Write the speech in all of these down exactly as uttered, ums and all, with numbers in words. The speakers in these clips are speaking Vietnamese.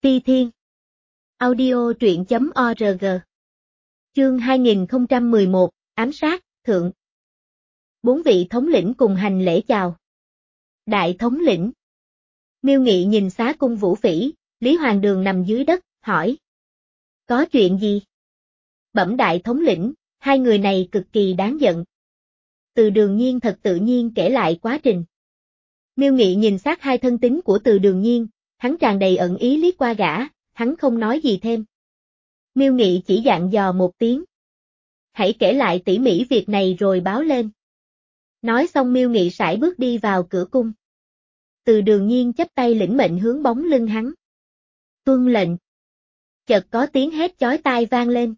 Ti Thiên. Audio truyện chấm org. Chương hai nghìn không trăm mười một, ám sát, thượng. Bốn vị thống lĩnh cùng hành lễ chào. Đại thống lĩnh. Miêu Nghị nhìn xá cung Vũ Phỉ, Lý Hoàng Đường nằm dưới đất, hỏi. Có chuyện gì? Bẩm đại thống lĩnh, hai người này cực kỳ đáng giận. Từ Đường Nhiên thật tự nhiên kể lại quá trình. Miêu Nghị nhìn sát hai thân tín của Từ Đường Nhiên, hắn tràn đầy ẩn ý liếc qua gã, hắn không nói gì thêm. Miêu Nghị chỉ dặn dò một tiếng. Hãy kể lại tỉ mỉ việc này rồi báo lên. Nói xong Miêu Nghị sải bước đi vào cửa cung. Từ Đường Nhiên chắp tay lĩnh mệnh hướng bóng lưng hắn. Tuân lệnh. Chợt có tiếng hét chói tai vang lên.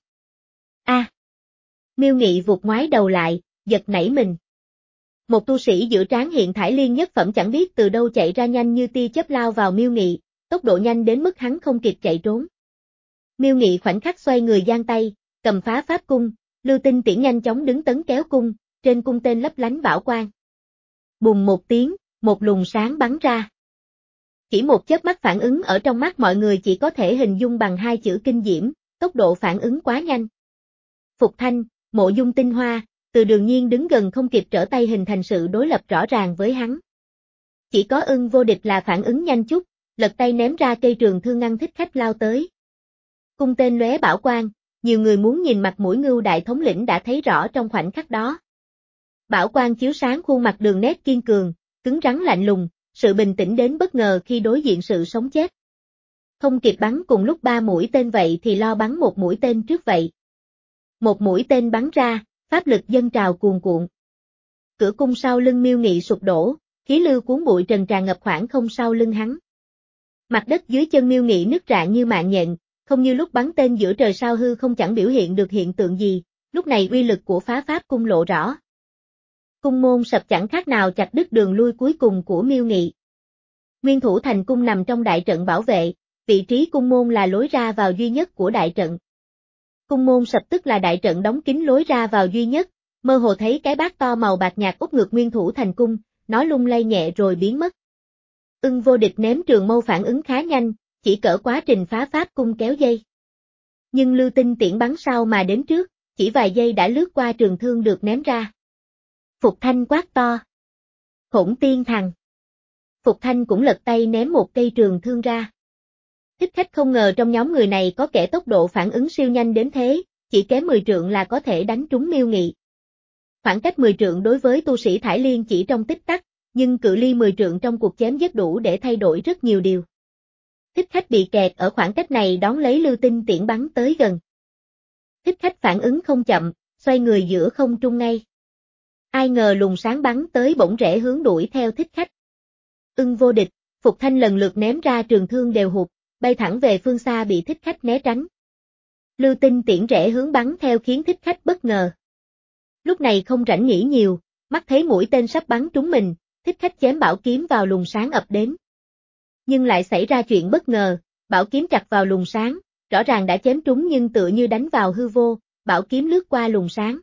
A! À. Miêu Nghị vụt ngoái đầu lại, giật nảy mình. Một tu sĩ giữa trán hiện thải liên nhất phẩm chẳng biết từ đâu chạy ra nhanh như tia chớp lao vào Miêu Nghị, tốc độ nhanh đến mức hắn không kịp chạy trốn. Miêu Nghị khoảnh khắc xoay người giang tay, cầm phá pháp cung, Lưu Tinh Tiễn nhanh chóng đứng tấn kéo cung, trên cung tên lấp lánh bảo quang. Bùng một tiếng, một luồng sáng bắn ra. Chỉ một chớp mắt phản ứng ở trong mắt mọi người chỉ có thể hình dung bằng hai chữ kinh diễm, tốc độ phản ứng quá nhanh. Phục Thanh, Mộ Dung Tinh Hoa, Từ Đường Nhiên đứng gần không kịp trở tay hình thành sự đối lập rõ ràng với hắn. Chỉ có Ưng Vô Địch là phản ứng nhanh chút, lật tay ném ra cây trường thương ngăn Thích Khách lao tới. Cung tên lóe bảo quang, nhiều người muốn nhìn mặt mũi Ngưu đại thống lĩnh đã thấy rõ trong khoảnh khắc đó. Bảo quang chiếu sáng khuôn mặt đường nét kiên cường, cứng rắn lạnh lùng, sự bình tĩnh đến bất ngờ khi đối diện sự sống chết. Không kịp bắn cùng lúc ba mũi tên vậy thì lo bắn một mũi tên trước vậy. Một mũi tên bắn ra, pháp lực dâng trào cuồn cuộn. Cửa cung sau lưng Miêu Nghị sụp đổ, khí lưu cuốn bụi trần tràn ngập khoảng không sau lưng hắn. Mặt đất dưới chân Miêu Nghị nứt rạn như mạng nhện, không như lúc bắn tên giữa trời sao hư không chẳng biểu hiện được hiện tượng gì, lúc này uy lực của phá pháp cung lộ rõ. Cung môn sập chẳng khác nào chặt đứt đường lui cuối cùng của Miêu Nghị. Nguyên thủ thành cung nằm trong đại trận bảo vệ, vị trí cung môn là lối ra vào duy nhất của đại trận. Cung môn sập tức là đại trận đóng kín lối ra vào duy nhất, mơ hồ thấy cái bát to màu bạc nhạt úp ngược nguyên thủ thành cung, nó lung lay nhẹ rồi biến mất. Ưng Vô Địch ném trường mâu phản ứng khá nhanh, chỉ cỡ quá trình phá pháp cung kéo dây. Nhưng Lưu Tinh Tiễn bắn sau mà đến trước, chỉ vài giây đã lướt qua trường thương được ném ra. Phục Thanh quát to. Hỗn tiên thằng. Phục Thanh cũng lật tay ném một cây trường thương ra. Thích Khách không ngờ trong nhóm người này có kẻ tốc độ phản ứng siêu nhanh đến thế, chỉ kém mười trượng là có thể đánh trúng Miêu Nghị. Khoảng cách mười trượng đối với tu sĩ thải liên chỉ trong tích tắc, nhưng cự ly mười trượng trong cuộc chém giết đủ để thay đổi rất nhiều điều. Thích Khách bị kẹt ở khoảng cách này đón lấy Lưu Tinh Tiễn bắn tới gần. Thích Khách phản ứng không chậm, xoay người giữa không trung ngay. Ai ngờ luồng sáng bắn tới bỗng rẽ hướng đuổi theo Thích Khách. Ưng Vô Địch, Phục Thanh lần lượt ném ra trường thương đều hụt, bay thẳng về phương xa bị Thích Khách né tránh. Lưu Tinh Tiễn rẽ hướng bắn theo khiến Thích Khách bất ngờ. Lúc này không rảnh nghĩ nhiều, mắt thấy mũi tên sắp bắn trúng mình, Thích Khách chém bảo kiếm vào luồng sáng ập đến. Nhưng lại xảy ra chuyện bất ngờ, bảo kiếm chặt vào luồng sáng, rõ ràng đã chém trúng nhưng tựa như đánh vào hư vô, bảo kiếm lướt qua luồng sáng.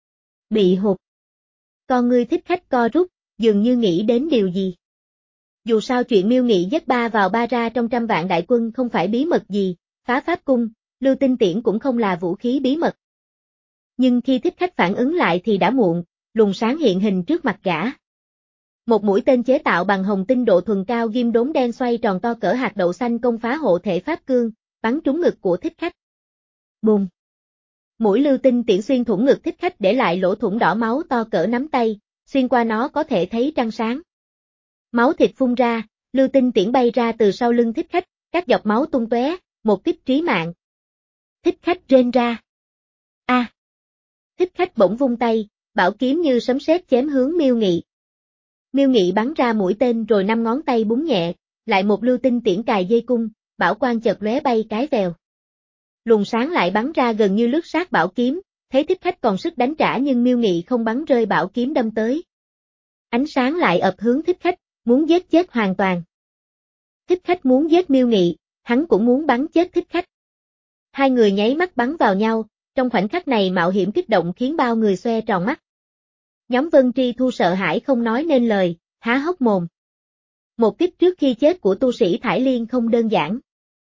Bị hụt. Con ngươi Thích Khách co rút, dường như nghĩ đến điều gì. Dù sao chuyện Miêu Nghị giết ba vào ba ra trong trăm vạn đại quân không phải bí mật gì, phá pháp cung, Lưu Tinh Tiễn cũng không là vũ khí bí mật. Nhưng khi Thích Khách phản ứng lại thì đã muộn, luồng sáng hiện hình trước mặt gã. Một mũi tên chế tạo bằng hồng tinh độ thuần cao ghim đốm đen xoay tròn to cỡ hạt đậu xanh công phá hộ thể pháp cương, bắn trúng ngực của Thích Khách. Bùng! Mũi Lưu Tinh Tiễn xuyên thủng ngực Thích Khách để lại lỗ thủng đỏ máu to cỡ nắm tay, xuyên qua nó có thể thấy trăng sáng. Máu thịt phun ra, Lưu Tinh Tiễn bay ra từ sau lưng Thích Khách, các giọt máu tung tóe, một kích trí mạng. Thích Khách rên ra. A! À. Thích Khách bỗng vung tay, bảo kiếm như sấm sét chém hướng Miêu Nghị. Miêu Nghị bắn ra mũi tên rồi năm ngón tay búng nhẹ, lại một Lưu Tinh Tiễn cài dây cung, bảo quang chợt lóe bay cái vèo. Luồng sáng lại bắn ra gần như lướt sát bảo kiếm, thấy Thích Khách còn sức đánh trả nhưng Miêu Nghị không bắn rơi bảo kiếm đâm tới. Ánh sáng lại ập hướng Thích Khách, muốn giết chết hoàn toàn. Thích Khách muốn giết Miêu Nghị, hắn cũng muốn bắn chết Thích Khách. Hai người nháy mắt bắn vào nhau, trong khoảnh khắc này mạo hiểm kích động khiến bao người xoe tròn mắt. Nhóm Vân Tri Thu sợ hãi không nói nên lời, há hốc mồm. Một kích trước khi chết của tu sĩ thải liên không đơn giản.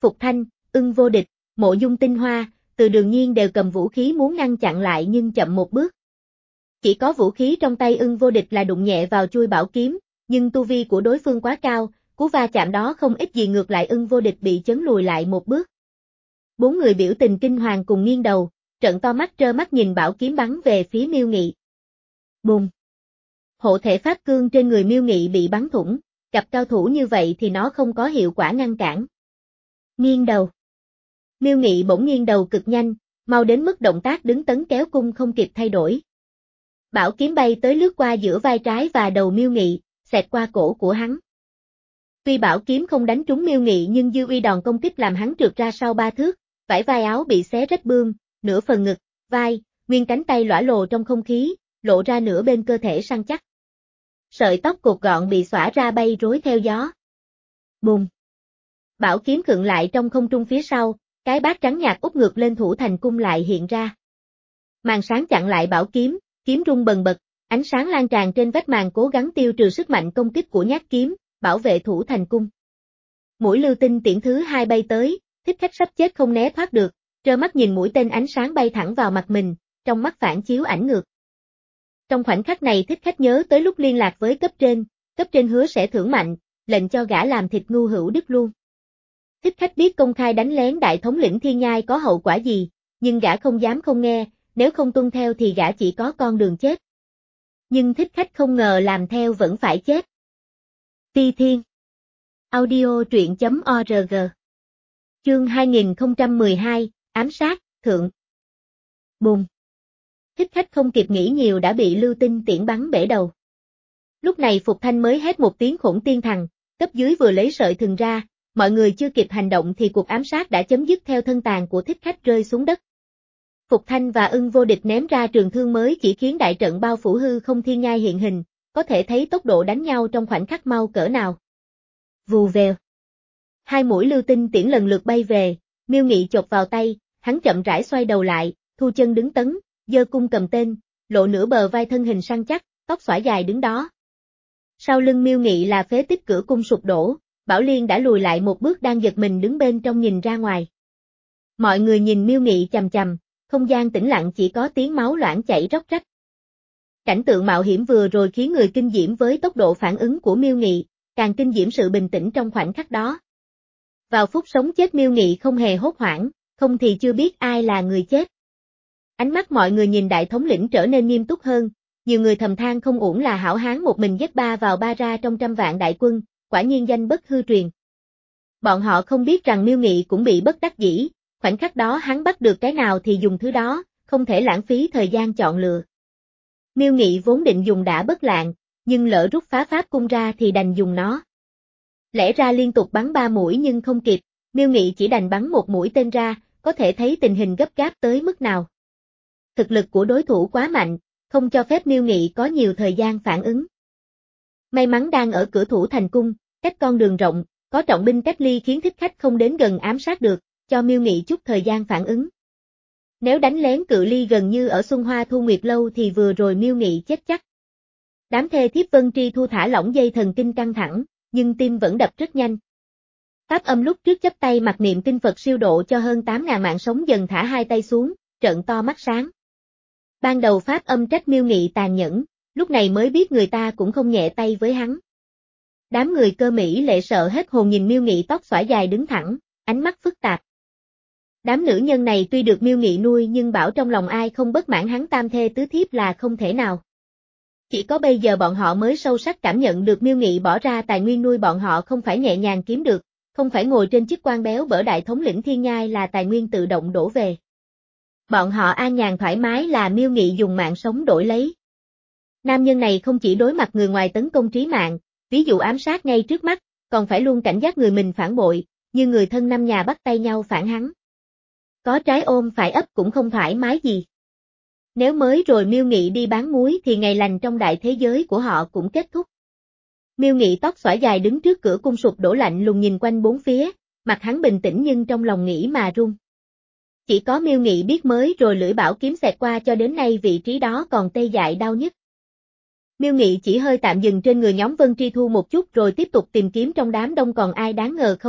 Phục Thanh, Ưng Vô Địch, Mộ Dung Tinh Hoa, Từ Đường Nhiên đều cầm vũ khí muốn ngăn chặn lại nhưng chậm một bước. Chỉ có vũ khí trong tay Ưng Vô Địch là đụng nhẹ vào chuôi bảo kiếm, nhưng tu vi của đối phương quá cao, cú va chạm đó không ít gì ngược lại Ưng Vô Địch bị chấn lùi lại một bước. Bốn người biểu tình kinh hoàng cùng nghiêng đầu, trợn to mắt trơ mắt nhìn bảo kiếm bắn về phía Miêu Nghị. Bùng! Hộ thể pháp cương trên người Miêu Nghị bị bắn thủng, gặp cao thủ như vậy thì nó không có hiệu quả ngăn cản. Nghiêng đầu. Miêu Nghị bỗng nghiêng đầu cực nhanh, mau đến mức động tác đứng tấn kéo cung không kịp thay đổi. Bảo kiếm bay tới lướt qua giữa vai trái và đầu Miêu Nghị, xẹt qua cổ của hắn. Tuy bảo kiếm không đánh trúng Miêu Nghị nhưng dư uy đòn công kích làm hắn trượt ra sau ba thước, vải vai áo bị xé rách bươm, nửa phần ngực, vai, nguyên cánh tay lõa lồ trong không khí, lộ ra nửa bên cơ thể săn chắc. Sợi tóc cột gọn bị xõa ra bay rối theo gió. Bùng! Bảo kiếm khựng lại trong không trung phía sau, cái bát trắng nhạt úp ngược lên thủ thành cung lại hiện ra. Màn sáng chặn lại bảo kiếm, kiếm rung bần bật, ánh sáng lan tràn trên vách màn cố gắng tiêu trừ sức mạnh công kích của nhát kiếm, bảo vệ thủ thành cung. Mũi lưu tinh tiễn thứ hai bay tới, Thích Khách sắp chết không né thoát được, trơ mắt nhìn mũi tên ánh sáng bay thẳng vào mặt mình, trong mắt phản chiếu ảnh ngược. Trong khoảnh khắc này Thích Khách nhớ tới lúc liên lạc với cấp trên, cấp trên hứa sẽ thưởng mạnh, lệnh cho gã làm thịt ngu hữu đức luôn. Thích Khách biết công khai đánh lén đại thống lĩnh Thiên Nhai có hậu quả gì, nhưng gã không dám không nghe, nếu không tuân theo thì gã chỉ có con đường chết. Nhưng Thích Khách không ngờ làm theo vẫn phải chết. Ti Thiên. Audio truyện chấm org. Chương hai nghìn không trăm mười hai, ám sát, thượng. Bùng. Thích Khách không kịp nghĩ nhiều đã bị lưu tinh tiễn bắn bể đầu. Lúc này Phục Thanh mới hét một tiếng khủng tiên thằng, cấp dưới vừa lấy sợi thừng ra, mọi người chưa kịp hành động thì cuộc ám sát đã chấm dứt theo thân tàn của Thích Khách rơi xuống đất. Phục Thanh và Ưng Vô Địch ném ra trường thương mới chỉ khiến đại trận bao phủ hư không thiên nhai hiện hình, có thể thấy tốc độ đánh nhau trong khoảnh khắc mau cỡ nào. Vù vèo. Hai mũi lưu tinh tiễn lần lượt bay về, Miêu Nghị chộp vào tay, hắn chậm rãi xoay đầu lại, thu chân đứng tấn, giơ cung cầm tên, lộ nửa bờ vai thân hình săn chắc, tóc xõa dài đứng đó. Sau lưng Miêu Nghị là phế tích cửa cung sụp đổ, Bảo Liên đã lùi lại một bước đang giật mình đứng bên trong nhìn ra ngoài. Mọi người nhìn Miêu Nghị chằm chằm, không gian tĩnh lặng chỉ có tiếng máu loãng chảy róc rách. Cảnh tượng mạo hiểm vừa rồi khiến người kinh diễm với tốc độ phản ứng của Miêu Nghị, càng kinh diễm sự bình tĩnh trong khoảnh khắc đó. Vào phút sống chết Miêu Nghị không hề hốt hoảng, không thì chưa biết ai là người chết. Ánh mắt mọi người nhìn đại thống lĩnh trở nên nghiêm túc hơn, nhiều người thầm than không uổng là hảo hán một mình dắt ba vào ba ra trong trăm vạn đại quân, quả nhiên danh bất hư truyền. Bọn họ không biết rằng Miêu Nghị cũng bị bất đắc dĩ, khoảnh khắc đó hắn bắt được cái nào thì dùng thứ đó, không thể lãng phí thời gian chọn lựa. Miêu Nghị vốn định dùng đả bất lạng, nhưng lỡ rút phá pháp cung ra thì đành dùng nó. Lẽ ra liên tục bắn ba mũi nhưng không kịp, Miêu Nghị chỉ đành bắn một mũi tên ra, có thể thấy tình hình gấp gáp tới mức nào. Thực lực của đối thủ quá mạnh, không cho phép Miêu Nghị có nhiều thời gian phản ứng. May mắn đang ở cửa thủ thành cung, cách con đường rộng, có trọng binh cách ly khiến Thích Khách không đến gần ám sát được, cho Miêu Nghị chút thời gian phản ứng. Nếu đánh lén cự ly gần như ở Xuân Hoa Thu Nguyệt Lâu thì vừa rồi Miêu Nghị chết chắc. Đám thê thiếp Vân Tri Thu thả lỏng dây thần kinh căng thẳng, nhưng tim vẫn đập rất nhanh. Pháp Âm lúc trước chấp tay mặc niệm kinh Phật siêu độ cho hơn tám ngàn mạng sống dần thả hai tay xuống, trợn to mắt sáng. Ban đầu Pháp Âm trách Miêu Nghị tàn nhẫn, lúc này mới biết người ta cũng không nhẹ tay với hắn. Đám người Cơ Mỹ Lệ sợ hết hồn nhìn Miêu Nghị tóc xõa dài đứng thẳng, ánh mắt phức tạp. Đám nữ nhân này tuy được Miêu Nghị nuôi nhưng bảo trong lòng ai không bất mãn hắn tam thê tứ thiếp là không thể nào. Chỉ có bây giờ bọn họ mới sâu sắc cảm nhận được Miêu Nghị bỏ ra tài nguyên nuôi bọn họ không phải nhẹ nhàng kiếm được, không phải ngồi trên chiếc quan béo bở đại thống lĩnh Thiên Nhai là tài nguyên tự động đổ về. Bọn họ an nhàn thoải mái là Miêu Nghị dùng mạng sống đổi lấy. Nam nhân này không chỉ đối mặt người ngoài tấn công trí mạng, ví dụ ám sát ngay trước mắt, còn phải luôn cảnh giác người mình phản bội, như người thân năm nhà bắt tay nhau phản hắn. Có trái ôm phải ấp cũng không thoải mái gì. Nếu mới rồi Miêu Nghị đi bán muối thì ngày lành trong đại thế giới của họ cũng kết thúc. Miêu Nghị tóc xõa dài đứng trước cửa cung sụp đổ lạnh lùng nhìn quanh bốn phía, mặt hắn bình tĩnh nhưng trong lòng nghĩ mà run. Chỉ có Miêu Nghị biết mới rồi lưỡi bảo kiếm xẹt qua cho đến nay vị trí đó còn tê dại đau nhức. Miêu Nghị chỉ hơi tạm dừng trên người nhóm Vân Tri Thu một chút rồi tiếp tục tìm kiếm trong đám đông còn ai đáng ngờ không,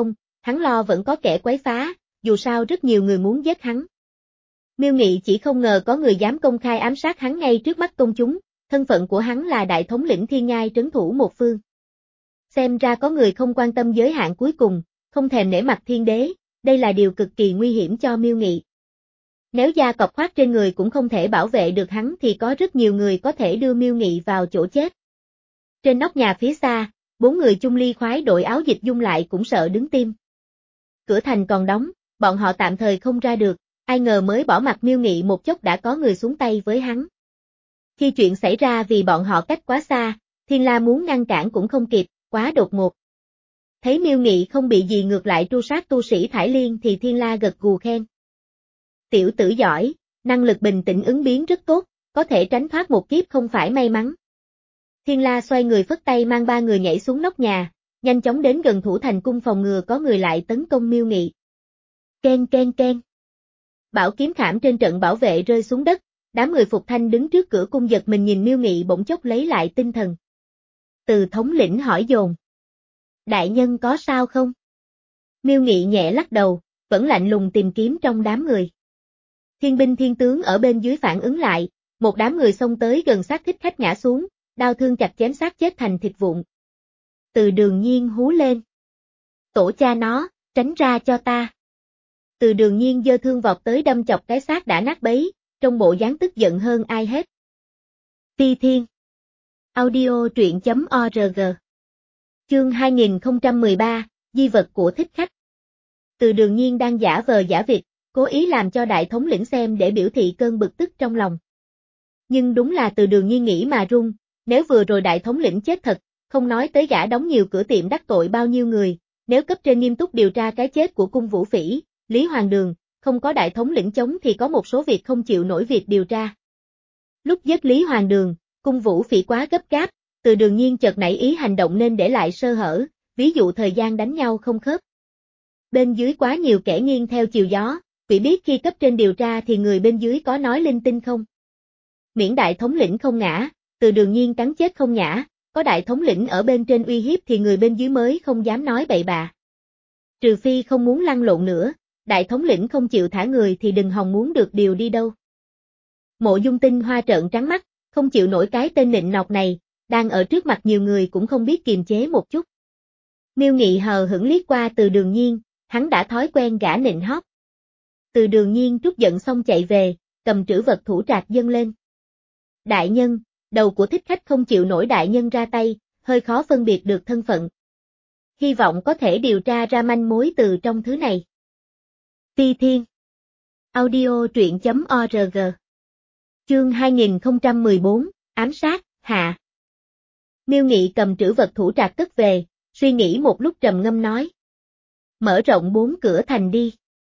hắn lo vẫn có kẻ quấy phá, dù sao rất nhiều người muốn giết hắn. Miêu Nghị chỉ không ngờ có người dám công khai ám sát hắn ngay trước mắt công chúng, thân phận của hắn là đại thống lĩnh thiên nhai trấn thủ một phương. Xem ra có người không quan tâm giới hạn cuối cùng, không thèm nể mặt thiên đế, đây là điều cực kỳ nguy hiểm cho Miêu Nghị. Nếu gia cọc khoác trên người cũng không thể bảo vệ được hắn thì có rất nhiều người có thể đưa Miêu Nghị vào chỗ chết. Trên nóc nhà phía xa, bốn người chung ly khoái đội áo dịch dung lại cũng sợ đứng tim. Cửa thành còn đóng, bọn họ tạm thời không ra được, ai ngờ mới bỏ mặt Miêu Nghị một chốc đã có người xuống tay với hắn. Khi chuyện xảy ra vì bọn họ cách quá xa, Thiên La muốn ngăn cản cũng không kịp, quá đột ngột. Thấy Miêu Nghị không bị gì ngược lại tru sát tu sĩ Thải Liên thì Thiên La gật gù khen. Tiểu tử giỏi, năng lực bình tĩnh ứng biến rất tốt, có thể tránh thoát một kiếp không phải may mắn. Thiên La xoay người phất tay mang ba người nhảy xuống nóc nhà, nhanh chóng đến gần thủ thành cung phòng ngừa có người lại tấn công Miêu Nghị. Ken ken ken. Bảo kiếm khảm trên trận bảo vệ rơi xuống đất, đám người Phục Thanh đứng trước cửa cung giật mình nhìn Miêu Nghị bỗng chốc lấy lại tinh thần. Từ thống lĩnh hỏi dồn. Đại nhân có sao không? Miêu Nghị nhẹ lắc đầu, vẫn lạnh lùng tìm kiếm trong đám người. Thiên binh thiên tướng ở bên dưới phản ứng lại, một đám người xông tới gần xác thích khách ngã xuống, đao thương chặt chém xác chết thành thịt vụn. Từ Đường Nhiên hú lên. Tổ cha nó, tránh ra cho ta. Từ Đường Nhiên giơ thương vọt tới đâm chọc cái xác đã nát bấy, trong bộ dáng tức giận hơn ai hết. Phi Thiên. Audio truyện chấm org. Chương hai nghìn không trăm mười ba, di vật của thích khách. Từ Đường Nhiên đang giả vờ giả vịt, cố ý làm cho đại thống lĩnh xem để biểu thị cơn bực tức trong lòng. Nhưng đúng là Từ Đường Nhiên nghĩ mà run, nếu vừa rồi đại thống lĩnh chết thật, không nói tới gã đóng nhiều cửa tiệm đắc tội bao nhiêu người, nếu cấp trên nghiêm túc điều tra cái chết của cung Vũ Phỉ, Lý Hoàng Đường, không có đại thống lĩnh chống thì có một số việc không chịu nổi việc điều tra. Lúc giết Lý Hoàng Đường, cung Vũ Phỉ quá gấp gáp, Từ Đường Nhiên chợt nảy ý hành động nên để lại sơ hở, ví dụ thời gian đánh nhau không khớp. Bên dưới quá nhiều kẻ nghiêng theo chiều gió, quỷ biết khi cấp trên điều tra thì người bên dưới có nói linh tinh không. Miễn đại thống lĩnh không ngã, Từ Đường Nhiên cắn chết không nhả, có đại thống lĩnh ở bên trên uy hiếp thì người bên dưới mới không dám nói bậy bạ. Trừ phi không muốn lăn lộn nữa, đại thống lĩnh không chịu thả người thì đừng hòng muốn được điều đi đâu. Mộ Dung Tinh Hoa trợn trắng mắt, không chịu nổi cái tên nịnh nọt này, đang ở trước mặt nhiều người cũng không biết kiềm chế một chút. Miêu Nghị hờ hững liếc qua Từ Đường Nhiên, hắn đã thói quen gã nịnh hót. Từ Đường Nhiên trút giận xong chạy về, cầm trữ vật thủ trạc dâng lên. Đại nhân, đầu của thích khách không chịu nổi đại nhân ra tay, hơi khó phân biệt được thân phận. Hy vọng có thể điều tra ra manh mối từ trong thứ này. Phi Thiên. Audio truyện chấm org. Chương hai nghìn không trăm mười bốn, ám sát, hạ. Miêu Nghị cầm trữ vật thủ trạc cất về, suy nghĩ một lúc trầm ngâm nói. Mở rộng bốn cửa thành đi.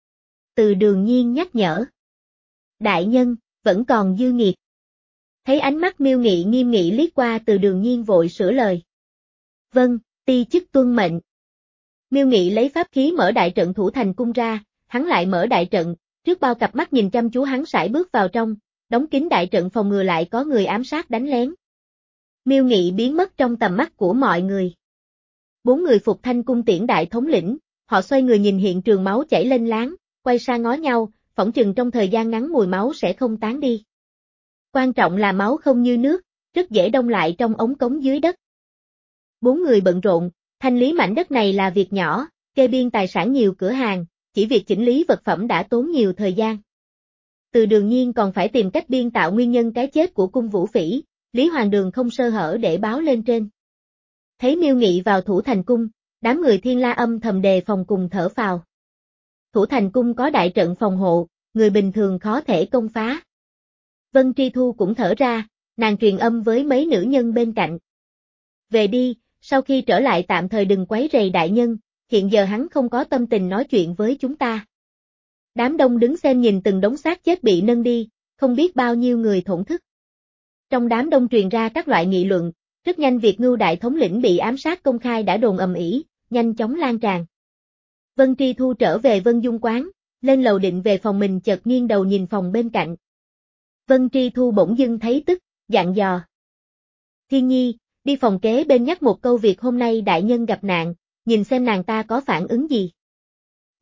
Từ Đường Nhiên nhắc nhở. Đại nhân, vẫn còn dư nghiệt. Thấy ánh mắt Miêu Nghị nghiêm nghị liếc qua Từ Đường Nhiên vội sửa lời. Vâng, ti chức tuân mệnh. Miêu Nghị lấy pháp khí mở đại trận thủ thành cung ra, hắn lại mở đại trận, trước bao cặp mắt nhìn chăm chú hắn sải bước vào trong, đóng kín đại trận phòng ngừa lại có người ám sát đánh lén. Miêu Nghị biến mất trong tầm mắt của mọi người. Bốn người Phục Thanh cung tiễn đại thống lĩnh, họ xoay người nhìn hiện trường máu chảy lênh láng, quay sang ngó nhau, phỏng chừng trong thời gian ngắn mùi máu sẽ không tán đi. Quan trọng là máu không như nước, rất dễ đông lại trong ống cống dưới đất. Bốn người bận rộn, thanh lý mảnh đất này là việc nhỏ, kê biên tài sản nhiều cửa hàng, chỉ việc chỉnh lý vật phẩm đã tốn nhiều thời gian. Từ Đường Nhiên còn phải tìm cách biên tạo nguyên nhân cái chết của cung Vũ Phỉ, Lý Hoàng Đường không sơ hở để báo lên trên. Thấy Miêu Nghị vào thủ thành cung, đám người Thiên La âm thầm đề phòng cùng thở phào. Thủ thành cung có đại trận phòng hộ, người bình thường khó thể công phá. Vân Tri Thu cũng thở ra, nàng truyền âm với mấy nữ nhân bên cạnh. Về đi, sau khi trở lại tạm thời đừng quấy rầy đại nhân, hiện giờ hắn không có tâm tình nói chuyện với chúng ta. Đám đông đứng xem nhìn từng đống xác chết bị nâng đi, không biết bao nhiêu người thổn thức. Trong đám đông truyền ra các loại nghị luận, rất nhanh việc Ngưu đại thống lĩnh bị ám sát công khai đã đồn ầm ĩ, nhanh chóng lan tràn. Vân Tri Thu trở về Vân Dung quán, lên lầu định về phòng mình chợt nghiêng đầu nhìn phòng bên cạnh. Vân Tri Thu bỗng dưng thấy tức, dặn dò. Thiên Nhi, đi phòng kế bên nhắc một câu việc hôm nay đại nhân gặp nạn, nhìn xem nàng ta có phản ứng gì.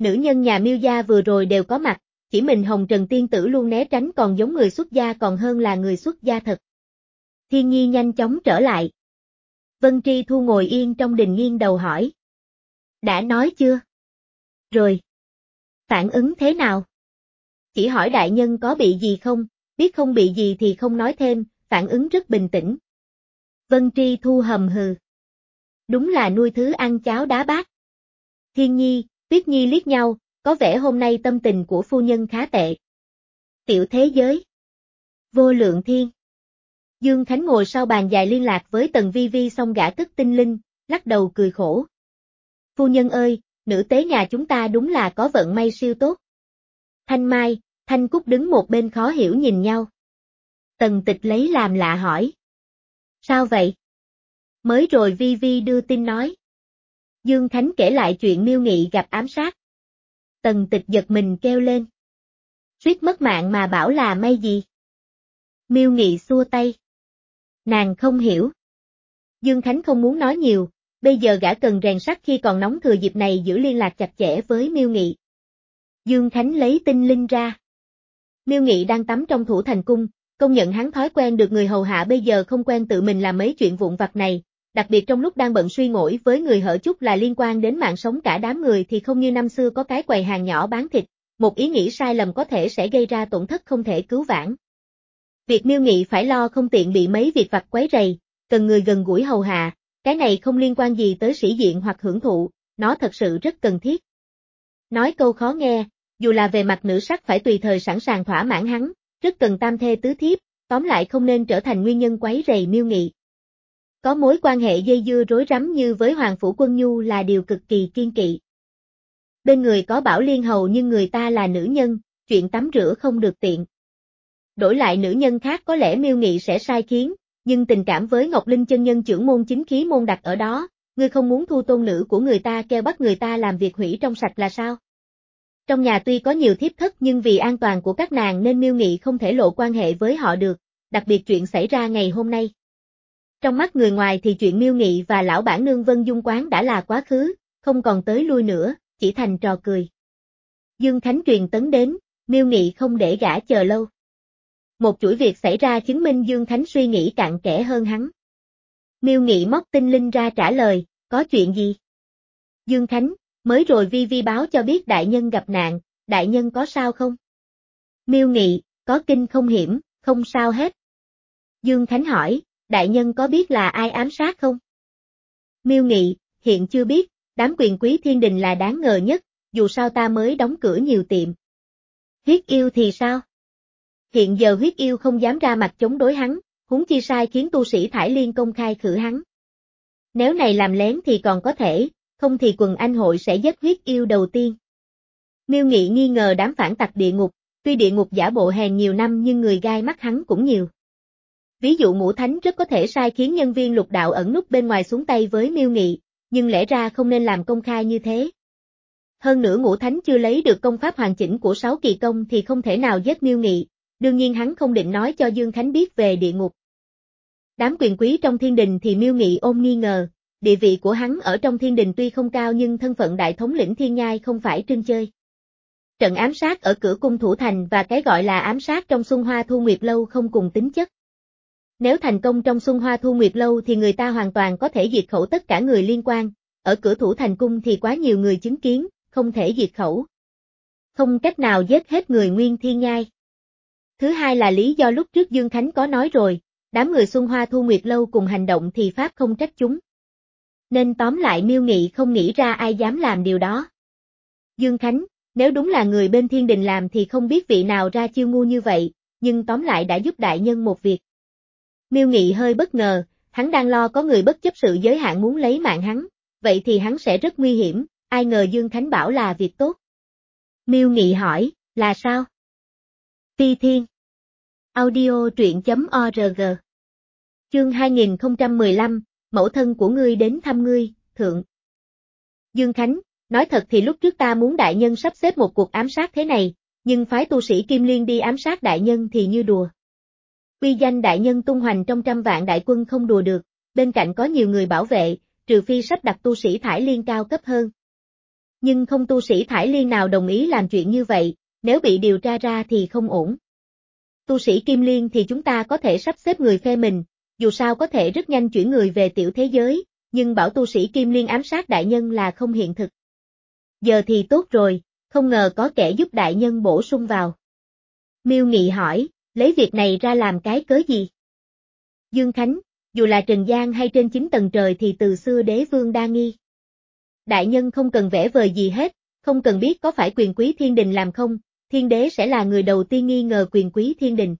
Nữ nhân nhà Miêu gia vừa rồi đều có mặt, chỉ mình Hồng Trần tiên tử luôn né tránh còn giống người xuất gia còn hơn là người xuất gia thật. Thiên Nhi nhanh chóng trở lại. Vân Tri Thu ngồi yên trong đình nghiêng đầu hỏi. Đã nói chưa? Rồi. Phản ứng thế nào? Chỉ hỏi đại nhân có bị gì không, biết không bị gì thì không nói thêm, phản ứng rất bình tĩnh. Vân Tri Thu hầm hừ. Đúng là nuôi thứ ăn cháo đá bát. Thiên Nhi, Tuyết Nhi liếc nhau, có vẻ hôm nay tâm tình của phu nhân khá tệ. Tiểu thế giới. Vô lượng thiên. Dương Khánh ngồi sau bàn dài liên lạc với Tần Vi Vi xong gã tức tinh linh, lắc đầu cười khổ. Phu nhân ơi, nữ tế nhà chúng ta đúng là có vận may siêu tốt. Thanh Mai, Thanh Cúc đứng một bên khó hiểu nhìn nhau. Tần Tịch lấy làm lạ hỏi. Sao vậy? Mới rồi Vi Vi đưa tin nói. Dương Khánh kể lại chuyện Miêu Nghị gặp ám sát. Tần Tịch giật mình kêu lên. Suýt mất mạng mà bảo là may gì? Miêu Nghị xua tay. Nàng không hiểu. Dương Khánh không muốn nói nhiều, bây giờ gã cần rèn sắt khi còn nóng thừa dịp này giữ liên lạc chặt chẽ với Miêu Nghị. Dương Khánh lấy tinh linh ra. Miêu Nghị đang tắm trong Thủ Thành Cung, công nhận hắn thói quen được người hầu hạ bây giờ không quen tự mình làm mấy chuyện vụn vặt này, đặc biệt trong lúc đang bận suy ngẫm với người hở chút là liên quan đến mạng sống cả đám người thì không như năm xưa có cái quầy hàng nhỏ bán thịt, một ý nghĩ sai lầm có thể sẽ gây ra tổn thất không thể cứu vãn. Việc Miêu Nghị phải lo không tiện bị mấy việc vặt quấy rầy, cần người gần gũi hầu hạ, cái này không liên quan gì tới sĩ diện hoặc hưởng thụ, nó thật sự rất cần thiết. Nói câu khó nghe, dù là về mặt nữ sắc phải tùy thời sẵn sàng thỏa mãn hắn, rất cần tam thê tứ thiếp, tóm lại không nên trở thành nguyên nhân quấy rầy Miêu Nghị. Có mối quan hệ dây dưa rối rắm như với Hoàng Phủ Quân Nhu là điều cực kỳ kiêng kỵ. Bên người có Bảo Liên Hầu nhưng người ta là nữ nhân, chuyện tắm rửa không được tiện. Đổi lại nữ nhân khác có lẽ Miêu Nghị sẽ sai khiến, nhưng tình cảm với Ngọc Linh chân nhân trưởng môn chính khí môn đặt ở đó, ngươi không muốn thu tôn nữ của người ta kêu bắt người ta làm việc hủy trong sạch là sao? Trong nhà tuy có nhiều thiếp thất nhưng vì an toàn của các nàng nên Miêu Nghị không thể lộ quan hệ với họ được, đặc biệt chuyện xảy ra ngày hôm nay. Trong mắt người ngoài thì chuyện Miêu Nghị và lão bản nương Vân Dung Quán đã là quá khứ, không còn tới lui nữa, chỉ thành trò cười. Dương Khánh truyền tấn đến, Miêu Nghị không để gã chờ lâu. Một chuỗi việc xảy ra chứng minh Dương Khánh suy nghĩ cặn kẽ hơn hắn. Miêu Nghị móc tinh linh ra trả lời, có chuyện gì? Dương Khánh, mới rồi Vi Vi báo cho biết đại nhân gặp nạn, đại nhân có sao không? Miêu Nghị, có kinh không hiểm, không sao hết. Dương Khánh hỏi, đại nhân có biết là ai ám sát không? Miêu Nghị, hiện chưa biết, đám quyền quý thiên đình là đáng ngờ nhất, dù sao ta mới đóng cửa nhiều tiệm. Huyết yêu thì sao? Hiện giờ huyết yêu không dám ra mặt chống đối hắn, huống chi sai khiến tu sĩ Thải Liên công khai khử hắn. Nếu này làm lén thì còn có thể, không thì quần anh hội sẽ giết huyết yêu đầu tiên. Miêu Nghị nghi ngờ đám phản tặc địa ngục, tuy địa ngục giả bộ hèn nhiều năm nhưng người gai mắt hắn cũng nhiều. Ví dụ Ngũ Thánh rất có thể sai khiến nhân viên lục đạo ẩn núp bên ngoài xuống tay với Miêu Nghị, nhưng lẽ ra không nên làm công khai như thế. Hơn nữa Ngũ Thánh chưa lấy được công pháp hoàn chỉnh của sáu kỳ công thì không thể nào giết Miêu Nghị, đương nhiên hắn không định nói cho Dương Khánh biết về địa ngục. Đám quyền quý trong thiên đình thì Miêu Nghị ôm nghi ngờ, địa vị của hắn ở trong thiên đình tuy không cao nhưng thân phận đại thống lĩnh thiên nhai không phải trưng chơi. Trận ám sát ở cửa cung Thủ Thành và cái gọi là ám sát trong Xuân Hoa Thu Nguyệt Lâu không cùng tính chất. Nếu thành công trong Xuân Hoa Thu Nguyệt Lâu thì người ta hoàn toàn có thể diệt khẩu tất cả người liên quan, ở cửa Thủ Thành cung thì quá nhiều người chứng kiến, không thể diệt khẩu. Không cách nào giết hết người nguyên thiên nhai. Thứ hai là lý do lúc trước Dương Khánh có nói rồi, đám người Xuân Hoa Thu Nguyệt Lâu cùng hành động thì pháp không trách chúng. Nên tóm lại Miêu Nghị không nghĩ ra ai dám làm điều đó. Dương Khánh, nếu đúng là người bên thiên đình làm thì không biết vị nào ra chiêu ngu như vậy, nhưng tóm lại đã giúp đại nhân một việc. Miêu Nghị hơi bất ngờ, hắn đang lo có người bất chấp sự giới hạn muốn lấy mạng hắn, vậy thì hắn sẽ rất nguy hiểm, ai ngờ Dương Khánh bảo là việc tốt. Miêu Nghị hỏi, là sao? Phi Thiên. Audio truyện chấm org. Chương hai nghìn không trăm mười lăm, mẫu thân của ngươi đến thăm ngươi, thượng. Dương Khánh, nói thật thì lúc trước ta muốn đại nhân sắp xếp một cuộc ám sát thế này, nhưng phái tu sĩ Kim Liên đi ám sát đại nhân thì như đùa. Uy danh đại nhân tung hoành trong trăm vạn đại quân không đùa được, bên cạnh có nhiều người bảo vệ, trừ phi sắp đặt tu sĩ Thải Liên cao cấp hơn. Nhưng không tu sĩ Thải Liên nào đồng ý làm chuyện như vậy, nếu bị điều tra ra thì không ổn. Tu sĩ Kim Liên thì chúng ta có thể sắp xếp người phe mình, dù sao có thể rất nhanh chuyển người về tiểu thế giới, nhưng bảo tu sĩ Kim Liên ám sát đại nhân là không hiện thực. Giờ thì tốt rồi, không ngờ có kẻ giúp đại nhân bổ sung vào. Miêu Nghị hỏi, lấy việc này ra làm cái cớ gì? Dương Khánh, dù là trần gian hay trên chín tầng trời thì từ xưa đế vương đa nghi. Đại nhân không cần vẽ vời gì hết, không cần biết có phải quyền quý thiên đình làm không, thiên đế sẽ là người đầu tiên nghi ngờ quyền quý thiên đình.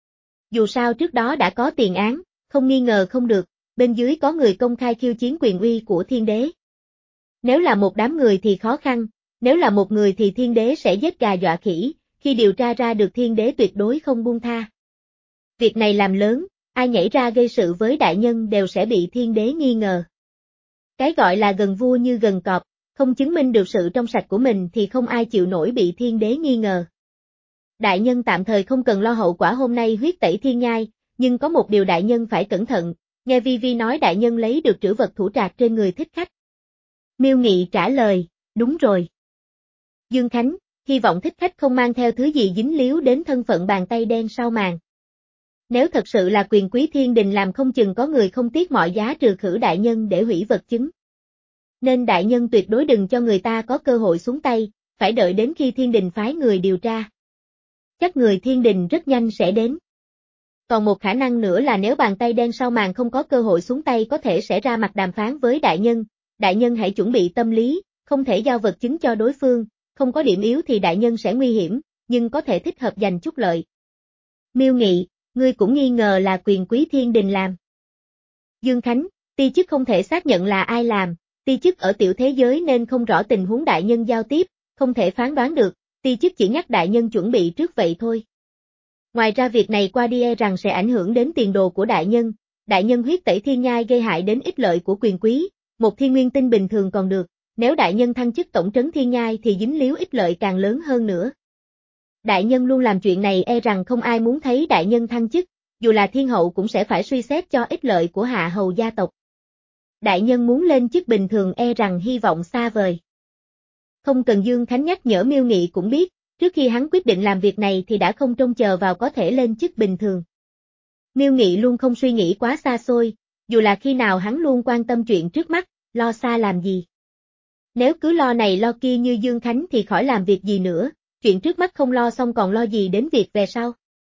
Dù sao trước đó đã có tiền án, không nghi ngờ không được, bên dưới có người công khai khiêu chiến quyền uy của thiên đế. Nếu là một đám người thì khó khăn, nếu là một người thì thiên đế sẽ giết gà dọa khỉ, khi điều tra ra được thiên đế tuyệt đối không buông tha. Việc này làm lớn, ai nhảy ra gây sự với đại nhân đều sẽ bị thiên đế nghi ngờ. Cái gọi là gần vua như gần cọp, không chứng minh được sự trong sạch của mình thì không ai chịu nổi bị thiên đế nghi ngờ. Đại nhân tạm thời không cần lo hậu quả hôm nay huyết tẩy thiên nhai, nhưng có một điều đại nhân phải cẩn thận, nghe Vi Vi nói đại nhân lấy được trữ vật thủ trạc trên người thích khách. Miêu Nghị trả lời, đúng rồi. Dương Khánh, hy vọng thích khách không mang theo thứ gì dính líu đến thân phận bàn tay đen sau màn. Nếu thật sự là quyền quý thiên đình làm không chừng có người không tiếc mọi giá trừ khử đại nhân để hủy vật chứng. Nên đại nhân tuyệt đối đừng cho người ta có cơ hội xuống tay, phải đợi đến khi thiên đình phái người điều tra. Chắc người thiên đình rất nhanh sẽ đến. Còn một khả năng nữa là nếu bàn tay đen sau màn không có cơ hội xuống tay có thể sẽ ra mặt đàm phán với đại nhân, đại nhân hãy chuẩn bị tâm lý, không thể giao vật chứng cho đối phương, không có điểm yếu thì đại nhân sẽ nguy hiểm, nhưng có thể thích hợp giành chút lợi. Miêu Nghị, ngươi cũng nghi ngờ là quyền quý thiên đình làm. Dương Khánh, ti chức không thể xác nhận là ai làm, ti chức ở tiểu thế giới nên không rõ tình huống đại nhân giao tiếp, không thể phán đoán được, ti chức chỉ nhắc đại nhân chuẩn bị trước vậy thôi. Ngoài ra việc này qua đi e rằng sẽ ảnh hưởng đến tiền đồ của đại nhân, đại nhân huyết tẩy thiên nhai gây hại đến ích lợi của quyền quý, một thiên nguyên tinh bình thường còn được, nếu đại nhân thăng chức tổng trấn thiên nhai thì dính líu ích lợi càng lớn hơn nữa. Đại nhân luôn làm chuyện này e rằng không ai muốn thấy đại nhân thăng chức, dù là thiên hậu cũng sẽ phải suy xét cho ích lợi của hạ hầu gia tộc. Đại nhân muốn lên chức bình thường e rằng hy vọng xa vời. Không cần Dương Khánh nhắc nhở Miêu Nghị cũng biết, trước khi hắn quyết định làm việc này thì đã không trông chờ vào có thể lên chức bình thường. Miêu Nghị luôn không suy nghĩ quá xa xôi, dù là khi nào hắn luôn quan tâm chuyện trước mắt, lo xa làm gì. Nếu cứ lo này lo kia như Dương Khánh thì khỏi làm việc gì nữa, chuyện trước mắt không lo xong còn lo gì đến việc về sau.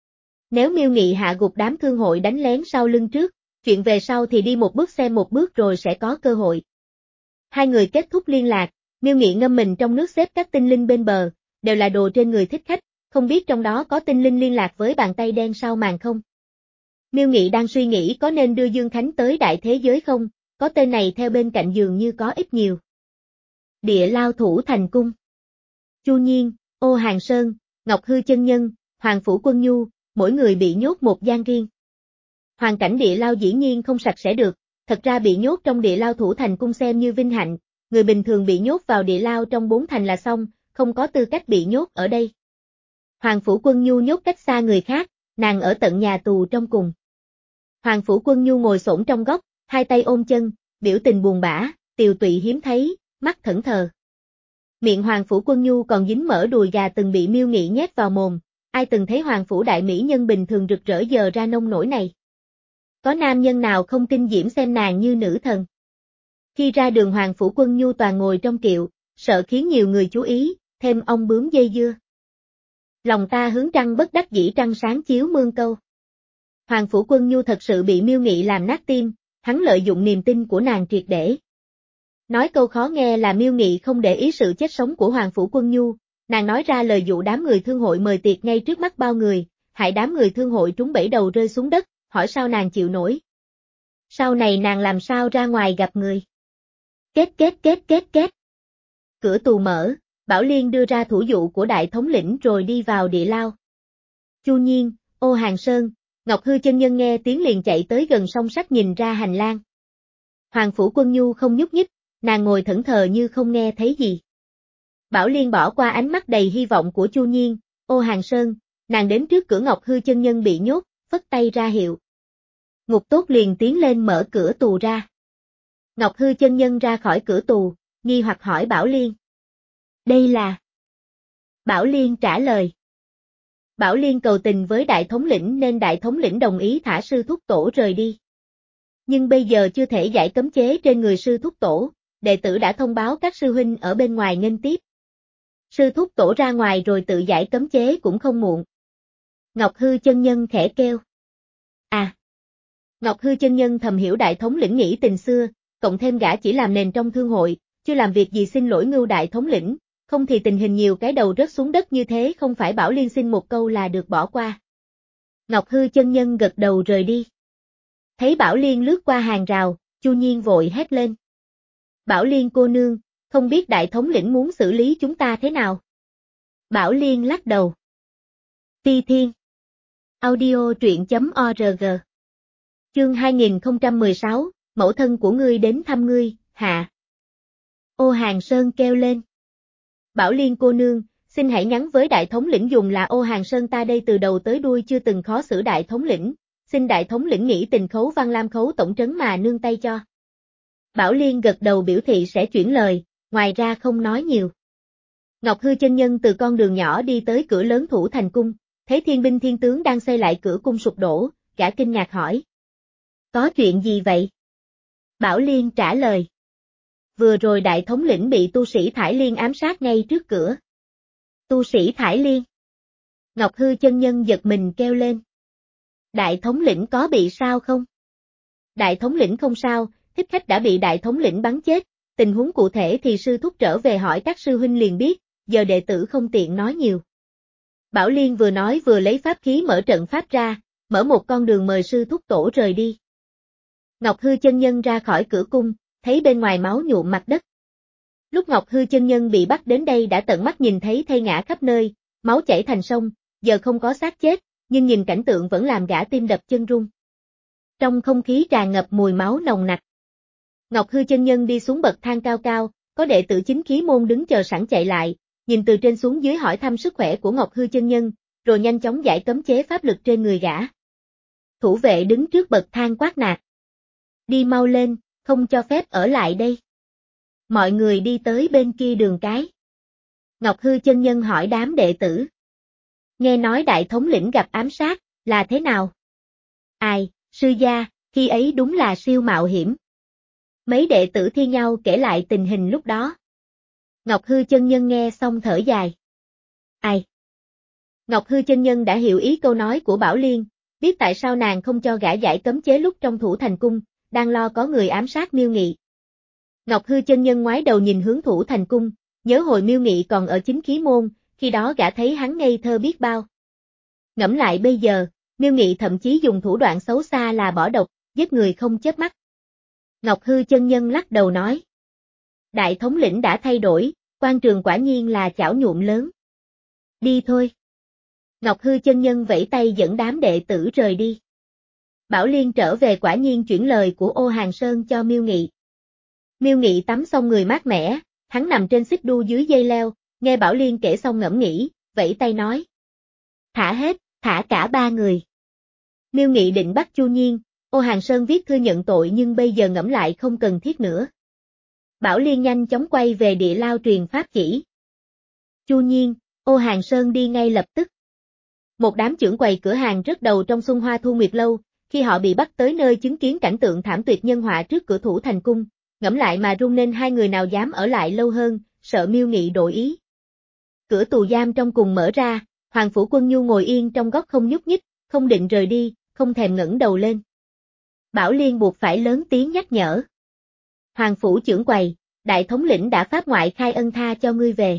Nếu Miêu Nghị hạ gục đám thương hội đánh lén sau lưng trước, chuyện về sau thì đi một bước xem một bước rồi sẽ có cơ hội. Hai người kết thúc liên lạc, Miêu Nghị ngâm mình trong nước xếp các tinh linh bên bờ, đều là đồ trên người thích khách, không biết trong đó có tinh linh liên lạc với bàn tay đen sau màn không. Miêu Nghị đang suy nghĩ có nên đưa Dương Khánh tới đại thế giới không, có tên này theo bên cạnh dường như có ít nhiều. Địa Lao Thủ Thành Cung. Chu Nhiên, Ô Hàng Sơn, Ngọc Hư Chân Nhân, Hoàng Phủ Quân Nhu, mỗi người bị nhốt một gian riêng. Hoàn cảnh địa lao dĩ nhiên không sạch sẽ được, thật ra bị nhốt trong địa lao Thủ Thành Cung xem như vinh hạnh, người bình thường bị nhốt vào địa lao trong bốn thành là xong, không có tư cách bị nhốt ở đây. Hoàng Phủ Quân Nhu nhốt cách xa người khác, nàng ở tận nhà tù trong cùng. Hoàng Phủ Quân Nhu ngồi xổm trong góc, hai tay ôm chân, biểu tình buồn bã, tiều tụy hiếm thấy, mắt thẫn thờ. Miệng Hoàng Phủ Quân Nhu còn dính mỡ đùi gà từng bị Miêu Nghị nhét vào mồm, ai từng thấy Hoàng Phủ đại mỹ nhân bình thường rực rỡ giờ ra nông nổi này. Có nam nhân nào không kinh diễm xem nàng như nữ thần. Khi ra đường Hoàng Phủ Quân Nhu toàn ngồi trong kiệu, sợ khiến nhiều người chú ý, thêm ong bướm dây dưa. Lòng ta hướng trăng bất đắc dĩ trăng sáng chiếu mương câu. Hoàng Phủ Quân Nhu thật sự bị Miêu Nghị làm nát tim, hắn lợi dụng niềm tin của nàng triệt để. Nói câu khó nghe là Miêu Nghị không để ý sự chết sống của Hoàng Phủ Quân Nhu, nàng nói ra lời dụ đám người thương hội mời tiệc ngay trước mắt bao người, hại đám người thương hội trúng bẫy đầu rơi xuống đất, hỏi sao nàng chịu nổi. Sau này nàng làm sao ra ngoài gặp người. Kết kết kết kết kết. Cửa tù mở, Bảo Liên đưa ra thủ dụ của đại thống lĩnh rồi đi vào địa lao. Chu Nhiên, Ô Hàng Sơn, Ngọc Hư Chân Nhân nghe tiếng liền chạy tới gần song sắt nhìn ra hành lang. Hoàng Phủ Quân Nhu không nhúc nhích, nàng ngồi thẫn thờ như không nghe thấy gì. Bảo Liên bỏ qua ánh mắt đầy hy vọng của Chu Nhiên, Ô Hàng Sơn, nàng đến trước cửa Ngọc Hư Chân Nhân bị nhốt, phất tay ra hiệu. Ngục tốt liền tiến lên mở cửa tù ra. Ngọc Hư Chân Nhân ra khỏi cửa tù, nghi hoặc hỏi Bảo Liên. Đây là... Bảo Liên trả lời. Bảo Liên cầu tình với đại thống lĩnh nên đại thống lĩnh đồng ý thả sư thúc tổ rời đi. Nhưng bây giờ chưa thể giải cấm chế trên người sư thúc tổ, đệ tử đã thông báo các sư huynh ở bên ngoài nghênh tiếp. Sư thúc tổ ra ngoài rồi tự giải cấm chế cũng không muộn. Ngọc Hư chân nhân khẽ kêu. À! Ngọc Hư chân nhân thầm hiểu đại thống lĩnh nghĩ tình xưa, cộng thêm gã chỉ làm nền trong thương hội, chưa làm việc gì xin lỗi Ngưu đại thống lĩnh, không thì tình hình nhiều cái đầu rớt xuống đất như thế không phải Bảo Liên xin một câu là được bỏ qua. Ngọc Hư chân nhân gật đầu rời đi. Thấy Bảo Liên lướt qua hàng rào, Chu Nhiên vội hét lên. Bảo Liên cô nương, không biết đại thống lĩnh muốn xử lý chúng ta thế nào? Bảo Liên lắc đầu. Phi Thiên. Audio truyện chấm org. Chương hai nghìn không trăm mười sáu, mẫu thân của ngươi đến thăm ngươi, hạ. Ô Hàng Sơn kêu lên. Bảo Liên cô nương, xin hãy nhắn với đại thống lĩnh dùng là Ô Hàng Sơn ta đây từ đầu tới đuôi chưa từng khó xử đại thống lĩnh, xin đại thống lĩnh nghĩ tình khấu Văn Lam khấu tổng trấn mà nương tay cho. Bảo Liên gật đầu biểu thị sẽ chuyển lời, ngoài ra không nói nhiều. Ngọc Hư chân nhân từ con đường nhỏ đi tới cửa lớn Thủ Thành cung, thấy thiên binh thiên tướng đang xây lại cửa cung sụp đổ, gã kinh ngạc hỏi. Có chuyện gì vậy? Bảo Liên trả lời. Vừa rồi đại thống lĩnh bị tu sĩ Thải Liên ám sát ngay trước cửa. Tu sĩ Thải Liên. Ngọc Hư chân nhân giật mình kêu lên. Đại thống lĩnh có bị sao không? Đại thống lĩnh không sao, thích khách đã bị đại thống lĩnh bắn chết, tình huống cụ thể thì sư thúc trở về hỏi các sư huynh liền biết, giờ đệ tử không tiện nói nhiều. Bảo Liên vừa nói vừa lấy pháp khí mở trận pháp ra, mở một con đường mời sư thúc tổ rời đi. Ngọc Hư chân nhân ra khỏi cửa cung, thấy bên ngoài máu nhuộm mặt đất. Lúc Ngọc Hư chân nhân bị bắt đến đây đã tận mắt nhìn thấy thây ngã khắp nơi, máu chảy thành sông, giờ không có xác chết, nhưng nhìn cảnh tượng vẫn làm gã tim đập chân run. Trong không khí tràn ngập mùi máu nồng nặc. Ngọc Hư chân nhân đi xuống bậc thang cao cao, có đệ tử chính khí môn đứng chờ sẵn chạy lại, nhìn từ trên xuống dưới hỏi thăm sức khỏe của Ngọc Hư chân nhân, rồi nhanh chóng giải cấm chế pháp lực trên người gã. Thủ vệ đứng trước bậc thang quát nạt. Đi mau lên, không cho phép ở lại đây. Mọi người đi tới bên kia đường cái. Ngọc Hư chân nhân hỏi đám đệ tử. Nghe nói đại thống lĩnh gặp ám sát, là thế nào? Ai, sư gia, khi ấy đúng là siêu mạo hiểm. Mấy đệ tử thi nhau kể lại tình hình lúc đó. Ngọc Hư chân nhân nghe xong thở dài. Ai? Ngọc Hư chân nhân đã hiểu ý câu nói của Bảo Liên, biết tại sao nàng không cho gã giải cấm chế lúc trong Thủ Thành cung, đang lo có người ám sát Miêu Nghị. Ngọc Hư chân nhân ngoái đầu nhìn hướng Thủ Thành cung, nhớ hồi Miêu Nghị còn ở chính khí môn, khi đó gã thấy hắn ngây thơ biết bao. Ngẫm lại bây giờ, Miêu Nghị thậm chí dùng thủ đoạn xấu xa là bỏ độc, giết người không chớp mắt. Ngọc Hư chân nhân lắc đầu nói. Đại thống lĩnh đã thay đổi, quan trường quả nhiên là chảo nhuộm lớn. Đi thôi. Ngọc Hư chân nhân vẫy tay dẫn đám đệ tử rời đi. Bảo Liên trở về quả nhiên chuyển lời của Ô Hàng Sơn cho Miêu Nghị. Miêu Nghị tắm xong người mát mẻ, hắn nằm trên xích đu dưới dây leo, nghe Bảo Liên kể xong ngẫm nghĩ, vẫy tay nói. Thả hết, thả cả ba người. Miêu Nghị định bắt Chu Nhiên, Ô Hàng Sơn viết thư nhận tội nhưng bây giờ ngẫm lại không cần thiết nữa. Bảo Liên nhanh chóng quay về địa lao truyền pháp chỉ. Chu Nhiên, Ô Hàng Sơn đi ngay lập tức. Một đám trưởng quầy cửa hàng rất đầu trong Xuân Hoa Thu Nguyệt lâu, khi họ bị bắt tới nơi chứng kiến cảnh tượng thảm tuyệt nhân họa trước cửa Thủ Thành cung, ngẫm lại mà run nên hai người nào dám ở lại lâu hơn, sợ Miêu Nghị đổi ý. Cửa tù giam trong cùng mở ra, Hoàng Phủ Quân Nhu ngồi yên trong góc không nhúc nhích, không định rời đi, không thèm ngẩng đầu lên. Bảo Liên buộc phải lớn tiếng nhắc nhở. Hoàng Phủ trưởng quầy, đại thống lĩnh đã pháp ngoại khai ân tha cho ngươi về.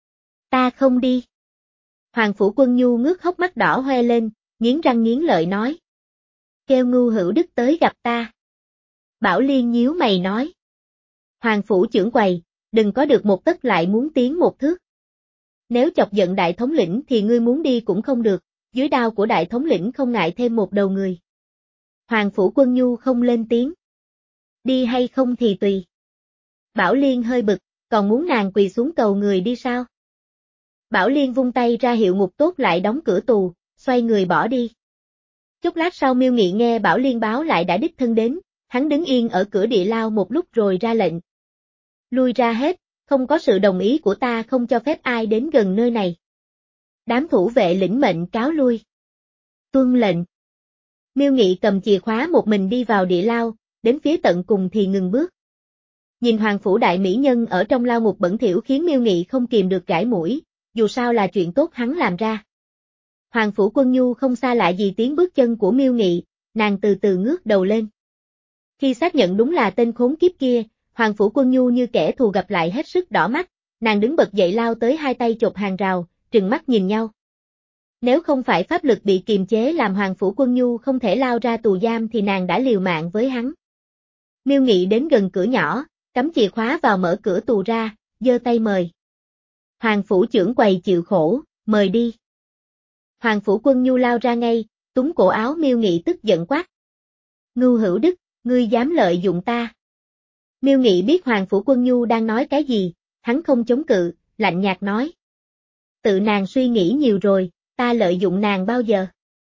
Ta không đi. Hoàng Phủ Quân Nhu ngước hốc mắt đỏ hoe lên, nghiến răng nghiến lợi nói. Kêu Ngưu Hữu Đức tới gặp ta. Bảo Liên nhíu mày nói. Hoàng Phủ trưởng quầy, đừng có được một tấc lại muốn tiến một thước. Nếu chọc giận đại thống lĩnh thì ngươi muốn đi cũng không được, dưới đao của đại thống lĩnh không ngại thêm một đầu người. Hoàng Phủ Quân Nhu không lên tiếng. Đi hay không thì tùy. Bảo Liên hơi bực, còn muốn nàng quỳ xuống cầu người đi sao? Bảo Liên vung tay ra hiệu ngục tốt lại đóng cửa tù, xoay người bỏ đi. Chốc lát sau Miêu Nghị nghe Bảo Liên báo lại đã đích thân đến, hắn đứng yên ở cửa địa lao một lúc rồi ra lệnh. Lui ra hết, không có sự đồng ý của ta không cho phép ai đến gần nơi này. Đám thủ vệ lĩnh mệnh cáo lui. Tuân lệnh. Miêu Nghị cầm chìa khóa một mình đi vào địa lao, đến phía tận cùng thì ngừng bước. Nhìn hoàng phủ đại mỹ nhân ở trong lao ngục bẩn thỉu khiến Miêu Nghị không kìm được gãi mũi, dù sao là chuyện tốt hắn làm ra. Hoàng phủ Quân Nhu không xa lạ gì tiếng bước chân của Miêu Nghị, nàng từ từ ngước đầu lên. Khi xác nhận đúng là tên khốn kiếp kia, Hoàng phủ Quân Nhu như kẻ thù gặp lại hết sức đỏ mắt, nàng đứng bật dậy lao tới hai tay chộp hàng rào, trừng mắt nhìn nhau. Nếu không phải pháp lực bị kiềm chế làm Hoàng phủ Quân Nhu không thể lao ra tù giam thì nàng đã liều mạng với hắn. Miêu Nghị đến gần cửa nhỏ, cắm chìa khóa vào mở cửa tù ra, giơ tay mời. Hoàng phủ trưởng quầy chịu khổ, mời đi. Hoàng phủ Quân Nhu lao ra ngay, túm cổ áo Miêu Nghị tức giận quát. Ngưu Hữu Đức, ngươi dám lợi dụng ta. Miêu Nghị biết Hoàng phủ Quân Nhu đang nói cái gì, hắn không chống cự, lạnh nhạt nói. Tự nàng suy nghĩ nhiều rồi, ta lợi dụng nàng bao giờ?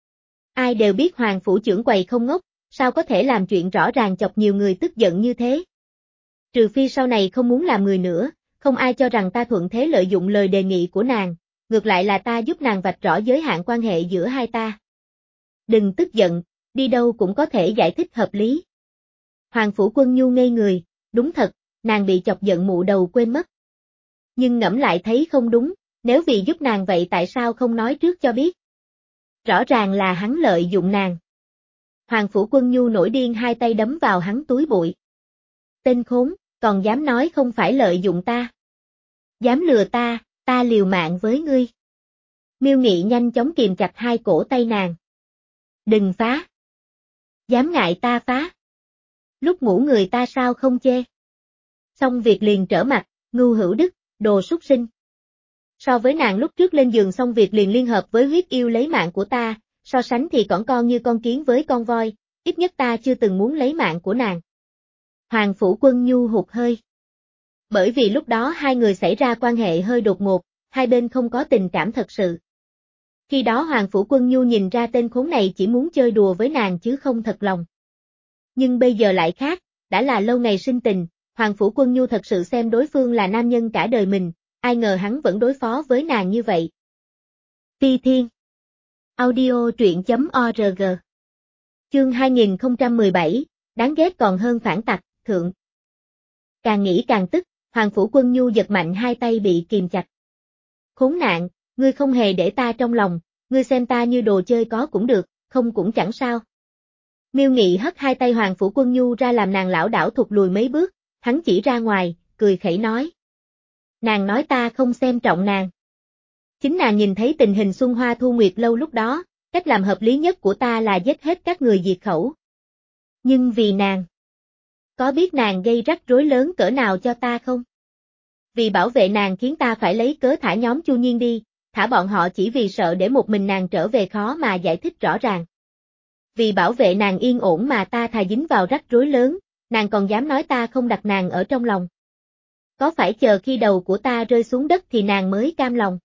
Ai đều biết Hoàng phủ trưởng quầy không ngốc, sao có thể làm chuyện rõ ràng chọc nhiều người tức giận như thế? Trừ phi sau này không muốn làm người nữa, không ai cho rằng ta thuận thế lợi dụng lời đề nghị của nàng, ngược lại là ta giúp nàng vạch rõ giới hạn quan hệ giữa hai ta. Đừng tức giận, đi đâu cũng có thể giải thích hợp lý. Hoàng phủ Quân Nhu ngây người, đúng thật, nàng bị chọc giận mụ đầu quên mất. Nhưng ngẫm lại thấy không đúng, nếu vì giúp nàng vậy tại sao không nói trước cho biết? Rõ ràng là hắn lợi dụng nàng. Hoàng phủ Quân Nhu nổi điên hai tay đấm vào hắn túi bụi. Tên khốn, còn dám nói không phải lợi dụng ta. Dám lừa ta, ta liều mạng với ngươi. Miêu Nghị nhanh chóng kìm chặt hai cổ tay nàng. Đừng phá. Dám ngại ta phá. Lúc ngủ người ta sao không chê. Xong việc liền trở mặt, Ngưu Hữu Đức, đồ súc sinh. So với nàng lúc trước lên giường xong việc liền liên hợp với huyết yêu lấy mạng của ta, so sánh thì còn con như con kiến với con voi, ít nhất ta chưa từng muốn lấy mạng của nàng. Hoàng phủ Quân Nhu hụt hơi. Bởi vì lúc đó hai người xảy ra quan hệ hơi đột ngột, hai bên không có tình cảm thật sự. Khi đó Hoàng phủ Quân Nhu nhìn ra tên khốn này chỉ muốn chơi đùa với nàng chứ không thật lòng. Nhưng bây giờ lại khác, đã là lâu ngày sinh tình, Hoàng phủ Quân Nhu thật sự xem đối phương là nam nhân cả đời mình, ai ngờ hắn vẫn đối phó với nàng như vậy. Phi Thiên Audio truyện.org Chương hai nghìn không trăm mười bảy, đáng ghét còn hơn phản tặc, thượng. Càng nghĩ càng tức, Hoàng phủ Quân Nhu giật mạnh hai tay bị kìm chặt. Khốn nạn, ngươi không hề để ta trong lòng, ngươi xem ta như đồ chơi có cũng được, không cũng chẳng sao. Miêu Nghị hất hai tay Hoàng phủ Quân Nhu ra làm nàng lảo đảo thụt lùi mấy bước, hắn chỉ ra ngoài, cười khẩy nói. Nàng nói ta không xem trọng nàng. Chính nàng nhìn thấy tình hình Xuân Hoa Thu Nguyệt lâu lúc đó, cách làm hợp lý nhất của ta là giết hết các người diệt khẩu. Nhưng vì nàng, có biết nàng gây rắc rối lớn cỡ nào cho ta không? Vì bảo vệ nàng khiến ta phải lấy cớ thả nhóm Chu Nhiên đi, thả bọn họ chỉ vì sợ để một mình nàng trở về khó mà giải thích rõ ràng. Vì bảo vệ nàng yên ổn mà ta thà dính vào rắc rối lớn, nàng còn dám nói ta không đặt nàng ở trong lòng. Có phải chờ khi đầu của ta rơi xuống đất thì nàng mới cam lòng?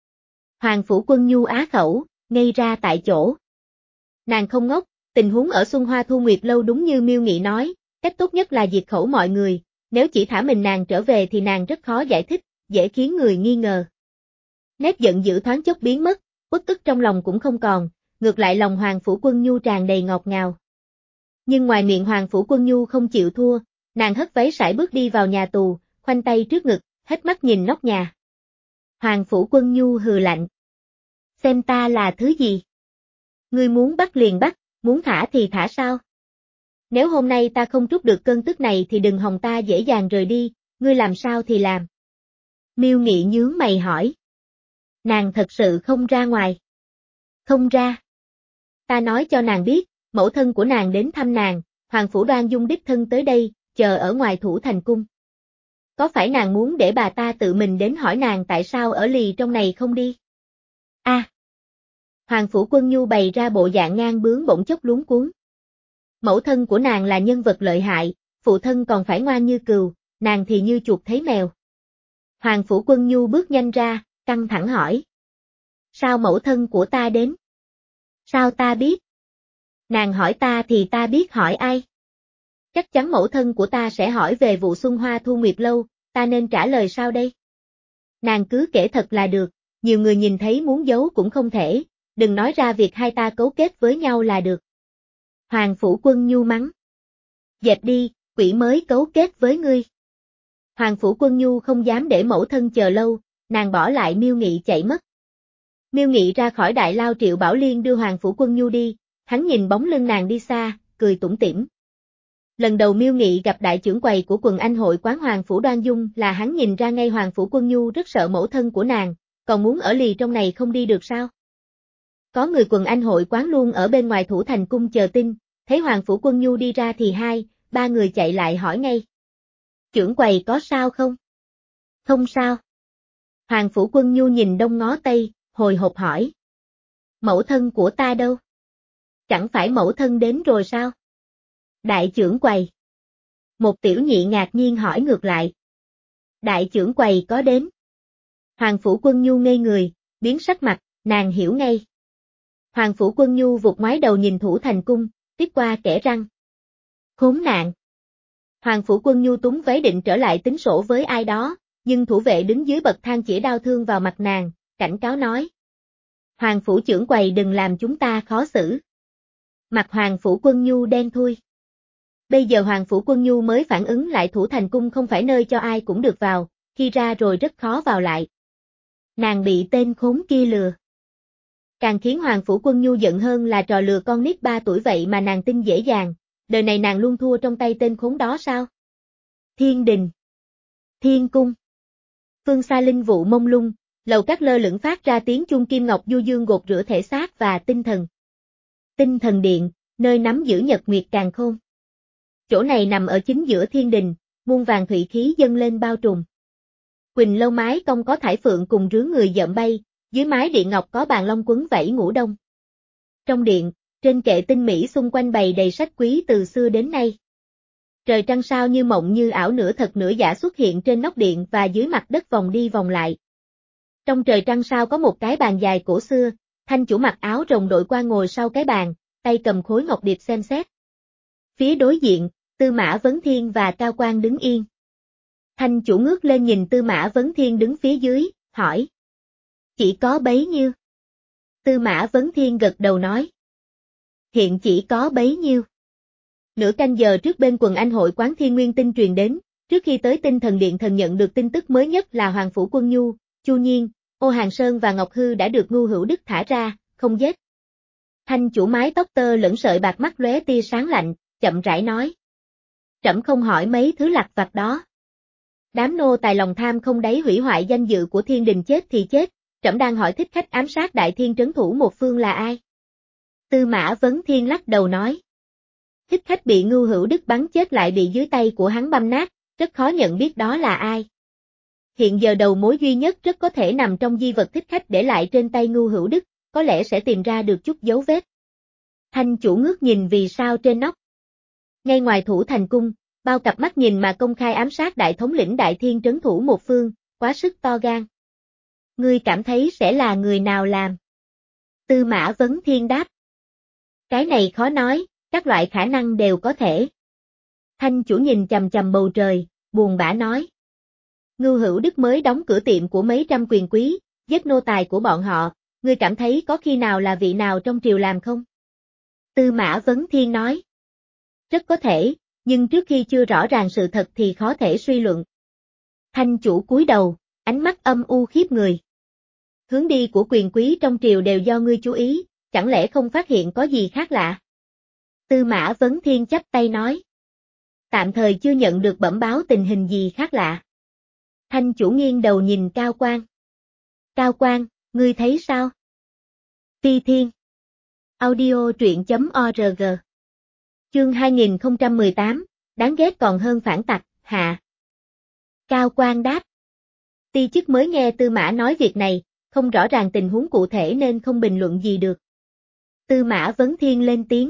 Hoàng phủ Quân Nhu á khẩu, ngây ra tại chỗ. Nàng không ngốc, tình huống ở Xuân Hoa Thu Nguyệt lâu đúng như Miêu Nghị nói, cách tốt nhất là diệt khẩu mọi người, nếu chỉ thả mình nàng trở về thì nàng rất khó giải thích, dễ khiến người nghi ngờ. Nét giận dữ thoáng chốc biến mất, uất ức trong lòng cũng không còn, ngược lại lòng Hoàng phủ Quân Nhu tràn đầy ngọt ngào. Nhưng ngoài miệng Hoàng phủ Quân Nhu không chịu thua, nàng hất váy sải bước đi vào nhà tù, khoanh tay trước ngực, hết mắt nhìn nóc nhà. Hoàng phủ Quân Nhu hừ lạnh. Xem ta là thứ gì? Ngươi muốn bắt liền bắt, muốn thả thì thả sao? Nếu hôm nay ta không trút được cơn tức này thì đừng hòng ta dễ dàng rời đi, ngươi làm sao thì làm. Miêu Nghị nhướng mày hỏi. Nàng thật sự không ra ngoài. Không ra. Ta nói cho nàng biết, mẫu thân của nàng đến thăm nàng, Hoàng phủ Đoan Dung đích thân tới đây, chờ ở ngoài Thủ Thành Cung. Có phải nàng muốn để bà ta tự mình đến hỏi nàng tại sao ở lì trong này không đi? A. À. Hoàng phủ Quân Nhu bày ra bộ dạng ngang bướng bỗng chốc luống cuống. Mẫu thân của nàng là nhân vật lợi hại, phụ thân còn phải ngoan như cừu, nàng thì như chuột thấy mèo. Hoàng phủ Quân Nhu bước nhanh ra, căng thẳng hỏi. Sao mẫu thân của ta đến? Sao ta biết? Nàng hỏi ta thì ta biết hỏi ai? Chắc chắn mẫu thân của ta sẽ hỏi về vụ Xuân Hoa Thu Nguyệt lâu, ta nên trả lời sao đây? Nàng cứ kể thật là được, nhiều người nhìn thấy muốn giấu cũng không thể, đừng nói ra việc hai ta cấu kết với nhau là được. Hoàng Phủ Quân Nhu mắng. Dẹp đi, quỷ mới cấu kết với ngươi. Hoàng Phủ Quân Nhu không dám để mẫu thân chờ lâu, nàng bỏ lại Miêu Nghị chạy mất. Miêu Nghị ra khỏi đại lao Triệu Bảo Liên đưa Hoàng Phủ Quân Nhu đi, hắn nhìn bóng lưng nàng đi xa, cười tủm tỉm. Lần đầu Miêu Nghị gặp đại trưởng quầy của quần anh hội quán Hoàng Phủ Đoan Dung là hắn nhìn ra ngay Hoàng Phủ Quân Nhu rất sợ mẫu thân của nàng, còn muốn ở lì trong này không đi được sao? Có người quần anh hội quán luôn ở bên ngoài Thủ Thành Cung chờ tin, thấy Hoàng Phủ Quân Nhu đi ra thì hai, ba người chạy lại hỏi ngay. Trưởng quầy có sao không? Không sao. Hoàng Phủ Quân Nhu nhìn đông ngó tây, hồi hộp hỏi. Mẫu thân của ta đâu? Chẳng phải mẫu thân đến rồi sao? Đại trưởng quầy. Một tiểu nhị ngạc nhiên hỏi ngược lại. Đại trưởng quầy có đến. Hoàng Phủ Quân Nhu ngây người, biến sắc mặt, nàng hiểu ngay. Hoàng Phủ Quân Nhu vụt ngoái đầu nhìn Thủ Thành Cung, tiếp qua kẻ răng. Khốn nạn. Hoàng Phủ Quân Nhu túng váy định trở lại tính sổ với ai đó, nhưng thủ vệ đứng dưới bậc thang chỉ đao thương vào mặt nàng, cảnh cáo nói. Hoàng Phủ trưởng quầy đừng làm chúng ta khó xử. Mặt Hoàng Phủ Quân Nhu đen thui. Bây giờ Hoàng Phủ Quân Nhu mới phản ứng lại Thủ Thành Cung không phải nơi cho ai cũng được vào, khi ra rồi rất khó vào lại. Nàng bị tên khốn kia lừa. Càng khiến Hoàng Phủ Quân Nhu giận hơn là trò lừa con nít ba tuổi vậy mà nàng tin dễ dàng, đời này nàng luôn thua trong tay tên khốn đó sao? Thiên đình. Thiên cung. Phương xa linh vụ mông lung, lầu các lơ lửng phát ra tiếng chuông kim ngọc du dương gột rửa thể xác và tinh thần. Tinh thần điện, nơi nắm giữ nhật nguyệt càn khôn. Chỗ này nằm ở chính giữa thiên đình, muôn vàng thủy khí dâng lên bao trùm. Quỳnh lâu mái cong có thải phượng cùng rứa người dợm bay, dưới mái điện ngọc có bàn long quấn vẫy ngủ đông. Trong điện, trên kệ tinh mỹ xung quanh bày đầy sách quý từ xưa đến nay. Trời trăng sao như mộng như ảo nửa thật nửa giả xuất hiện trên nóc điện và dưới mặt đất vòng đi vòng lại. Trong trời trăng sao có một cái bàn dài cổ xưa, thanh chủ mặc áo rồng đội qua ngồi sau cái bàn, tay cầm khối ngọc điệp xem xét. Phía đối diện, Tư Mã Vấn Thiên và Cao Quang đứng yên. Thanh chủ ngước lên nhìn Tư Mã Vấn Thiên đứng phía dưới, hỏi. Chỉ có bấy nhiêu? Tư Mã Vấn Thiên gật đầu nói. Hiện chỉ có bấy nhiêu. Nửa canh giờ trước bên quần anh hội quán Thiên Nguyên Tinh truyền đến, trước khi tới Tinh Thần Điện thần nhận được tin tức mới nhất là Hoàng Phủ Quân Nhu, Chu Nhiên, Ô Hàng Sơn và Ngọc Hư đã được Ngưu Hữu Đức thả ra, không giết. Thanh chủ mái tóc tơ lẫn sợi bạc mắt lóe tia sáng lạnh, chậm rãi nói. Trẫm không hỏi mấy thứ lặt vặt đó. Đám nô tài lòng tham không đáy hủy hoại danh dự của thiên đình chết thì chết, trẫm đang hỏi thích khách ám sát đại thiên trấn thủ một phương là ai? Tư Mã Vấn Thiên lắc đầu nói. Thích khách bị Ngưu Hữu Đức bắn chết lại bị dưới tay của hắn băm nát, rất khó nhận biết đó là ai. Hiện giờ đầu mối duy nhất rất có thể nằm trong di vật thích khách để lại trên tay Ngưu Hữu Đức, có lẽ sẽ tìm ra được chút dấu vết. Thanh chủ ngước nhìn vì sao trên nóc. Ngay ngoài Thủ Thành Cung, bao cặp mắt nhìn mà công khai ám sát đại thống lĩnh đại thiên trấn thủ một phương, quá sức to gan. Ngươi cảm thấy sẽ là người nào làm? Tư Mã Vấn Thiên đáp. Cái này khó nói, các loại khả năng đều có thể. Thanh chủ nhìn chằm chằm bầu trời, buồn bã nói. Ngưu Hữu Đức mới đóng cửa tiệm của mấy trăm quyền quý, giết nô tài của bọn họ, ngươi cảm thấy có khi nào là vị nào trong triều làm không? Tư Mã Vấn Thiên nói. Rất có thể, nhưng trước khi chưa rõ ràng sự thật thì khó thể suy luận. Thanh chủ cúi đầu, ánh mắt âm u khiếp người. Hướng đi của quyền quý trong triều đều do ngươi chú ý, chẳng lẽ không phát hiện có gì khác lạ? Tư Mã Vấn Thiên chắp tay nói. Tạm thời chưa nhận được bẩm báo tình hình gì khác lạ. Thanh chủ nghiêng đầu nhìn Cao Quang. Cao Quang, ngươi thấy sao? Phi Thiên. Audio truyện chấm org. Chương hai nghìn không trăm mười tám, đáng ghét còn hơn phản tặc, hạ. Cao Quang đáp. Ti chức mới nghe Tư Mã nói việc này, không rõ ràng tình huống cụ thể nên không bình luận gì được. Tư Mã Vấn Thiên lên tiếng.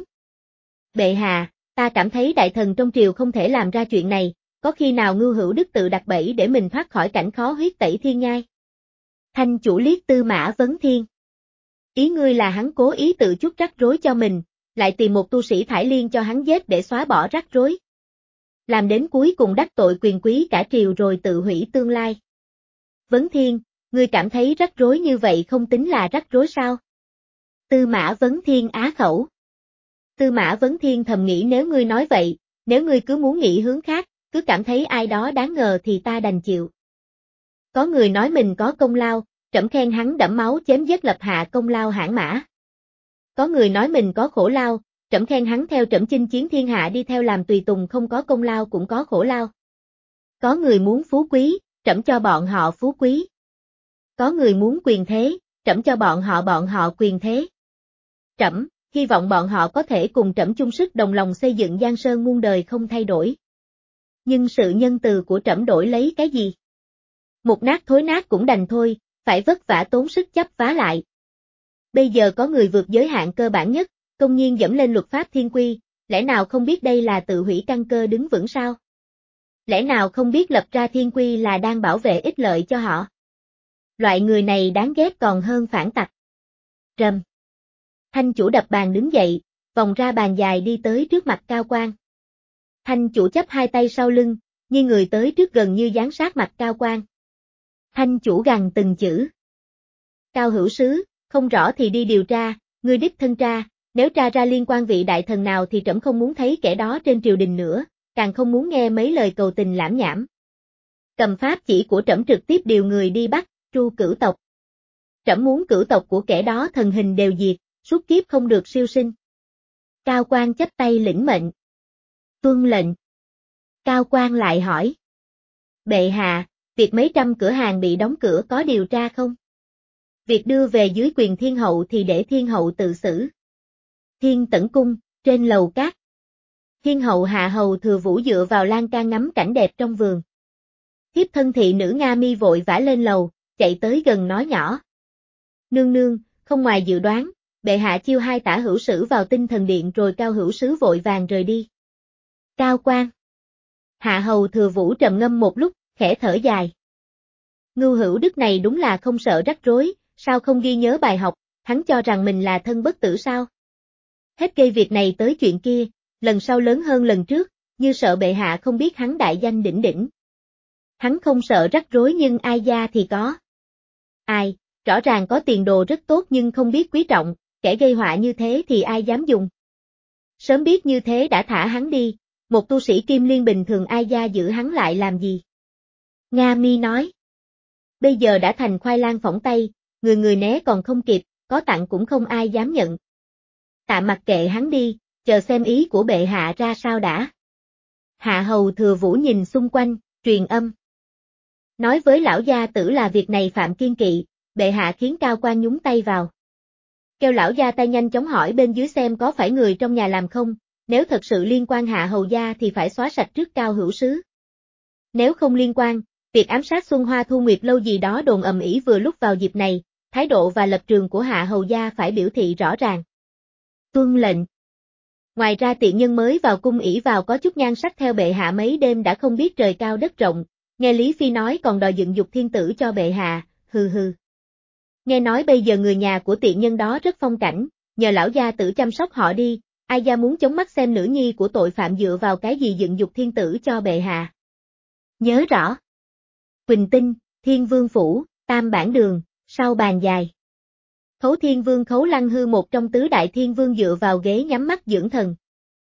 Bệ hạ, ta cảm thấy đại thần trong triều không thể làm ra chuyện này, có khi nào Ngưu Hữu Đức tự đặt bẫy để mình thoát khỏi cảnh khó huyết tẩy thiên nhai? Thanh chủ liếc Tư Mã Vấn Thiên. Ý ngươi là hắn cố ý tự chuốc rắc rối cho mình, lại tìm một tu sĩ thải liên cho hắn giết để xóa bỏ rắc rối. Làm đến cuối cùng đắc tội quyền quý cả triều rồi tự hủy tương lai. Vấn Thiên, ngươi cảm thấy rắc rối như vậy không tính là rắc rối sao? Tư Mã Vấn Thiên á khẩu. Tư Mã Vấn Thiên thầm nghĩ nếu ngươi nói vậy, nếu ngươi cứ muốn nghĩ hướng khác, cứ cảm thấy ai đó đáng ngờ thì ta đành chịu. Có người nói mình có công lao, trẫm khen hắn đẫm máu chém giết lập hạ công lao hãn mã. Có người nói mình có khổ lao, trẫm khen hắn theo trẫm chinh chiến thiên hạ đi theo làm tùy tùng không có công lao cũng có khổ lao. Có người muốn phú quý, trẫm cho bọn họ phú quý. Có người muốn quyền thế, trẫm cho bọn họ bọn họ quyền thế. Trẫm, hy vọng bọn họ có thể cùng trẫm chung sức đồng lòng xây dựng Giang Sơn muôn đời không thay đổi. Nhưng sự nhân từ của trẫm đổi lấy cái gì? Một nát thối nát cũng đành thôi, phải vất vả tốn sức chấp vá lại. Bây giờ có người vượt giới hạn cơ bản nhất, công nhiên dẫm lên luật pháp thiên quy, lẽ nào không biết đây là tự hủy căn cơ đứng vững sao? Lẽ nào không biết lập ra thiên quy là đang bảo vệ ích lợi cho họ? Loại người này đáng ghét còn hơn phản tặc. Rầm. Thanh chủ đập bàn đứng dậy, vòng ra bàn dài đi tới trước mặt Cao Quang. Thanh chủ chắp hai tay sau lưng, như người tới trước gần như dán sát mặt Cao Quang. Thanh chủ gằn từng chữ. Cao hữu sứ, không rõ thì đi điều tra, ngươi đích thân tra, nếu tra ra liên quan vị đại thần nào thì trẫm không muốn thấy kẻ đó trên triều đình nữa, càng không muốn nghe mấy lời cầu tình lãm nhảm. Cầm pháp chỉ của trẫm trực tiếp điều người đi bắt, tru cửu tộc. Trẫm muốn cửu tộc của kẻ đó thần hình đều diệt, suốt kiếp không được siêu sinh. Cao Quang chắp tay lĩnh mệnh. Tuân lệnh. Cao Quang lại hỏi. Bệ hạ, việc mấy trăm cửa hàng bị đóng cửa có điều tra không? Việc đưa về dưới quyền thiên hậu thì để thiên hậu tự xử. Thiên Tẩn Cung, trên lầu cát. Thiên hậu hạ hầu thừa vũ dựa vào lan can ngắm cảnh đẹp trong vườn. Thiếp thân thị nữ Nga Mi vội vã lên lầu, chạy tới gần nói nhỏ. Nương nương, không ngoài dự đoán, bệ hạ chiêu hai tả hữu sử vào tinh thần điện rồi Cao hữu sứ vội vàng rời đi. Cao Quang. Hạ hầu thừa vũ trầm ngâm một lúc, khẽ thở dài. Ngưu Hữu Đức này đúng là không sợ rắc rối, sao không ghi nhớ bài học, hắn cho rằng mình là thân bất tử sao? Hết gây việc này tới chuyện kia, lần sau lớn hơn lần trước, như sợ bệ hạ không biết hắn đại danh đỉnh đỉnh. Hắn không sợ rắc rối nhưng ai gia thì có. Ai, rõ ràng có tiền đồ rất tốt nhưng không biết quý trọng, kẻ gây họa như thế thì ai dám dùng. Sớm biết như thế đã thả hắn đi, một tu sĩ kim liên bình thường ai gia giữ hắn lại làm gì? Nga Mi nói. Bây giờ đã thành khoai lang phỏng tay, người người né còn không kịp, có tặng cũng không ai dám nhận. Tạm mặc kệ hắn đi, chờ xem ý của bệ hạ ra sao đã. Hạ hầu thừa vũ nhìn xung quanh, truyền âm. Nói với lão gia tử là việc này phạm kiên kỵ, bệ hạ khiến Cao Quang nhúng tay vào. Kêu lão gia tay nhanh chóng hỏi bên dưới xem có phải người trong nhà làm không, nếu thật sự liên quan hạ hầu gia thì phải xóa sạch trước Cao hữu sứ. Nếu không liên quan, việc ám sát Xuân Hoa Thu Nguyệt lâu gì đó đồn ầm ĩ vừa lúc vào dịp này, thái độ và lập trường của hạ hầu gia phải biểu thị rõ ràng. Tuân lệnh. Ngoài ra tiện nhân mới vào cung ỷ vào có chút nhan sắc theo bệ hạ mấy đêm đã không biết trời cao đất rộng, nghe Lý Phi nói còn đòi dựng dục thiên tử cho bệ hạ, hừ hừ. Nghe nói bây giờ người nhà của tiện nhân đó rất phong cảnh, nhờ lão gia tử chăm sóc họ đi, ai gia muốn chống mắt xem nữ nhi của tội phạm dựa vào cái gì dựng dục thiên tử cho bệ hạ. Nhớ rõ. Quỳnh Tinh, Thiên Vương Phủ, Tam Bản Đường, sau bàn dài. Khấu Thiên Vương Khấu Lăng Hư một trong tứ đại thiên vương dựa vào ghế nhắm mắt dưỡng thần.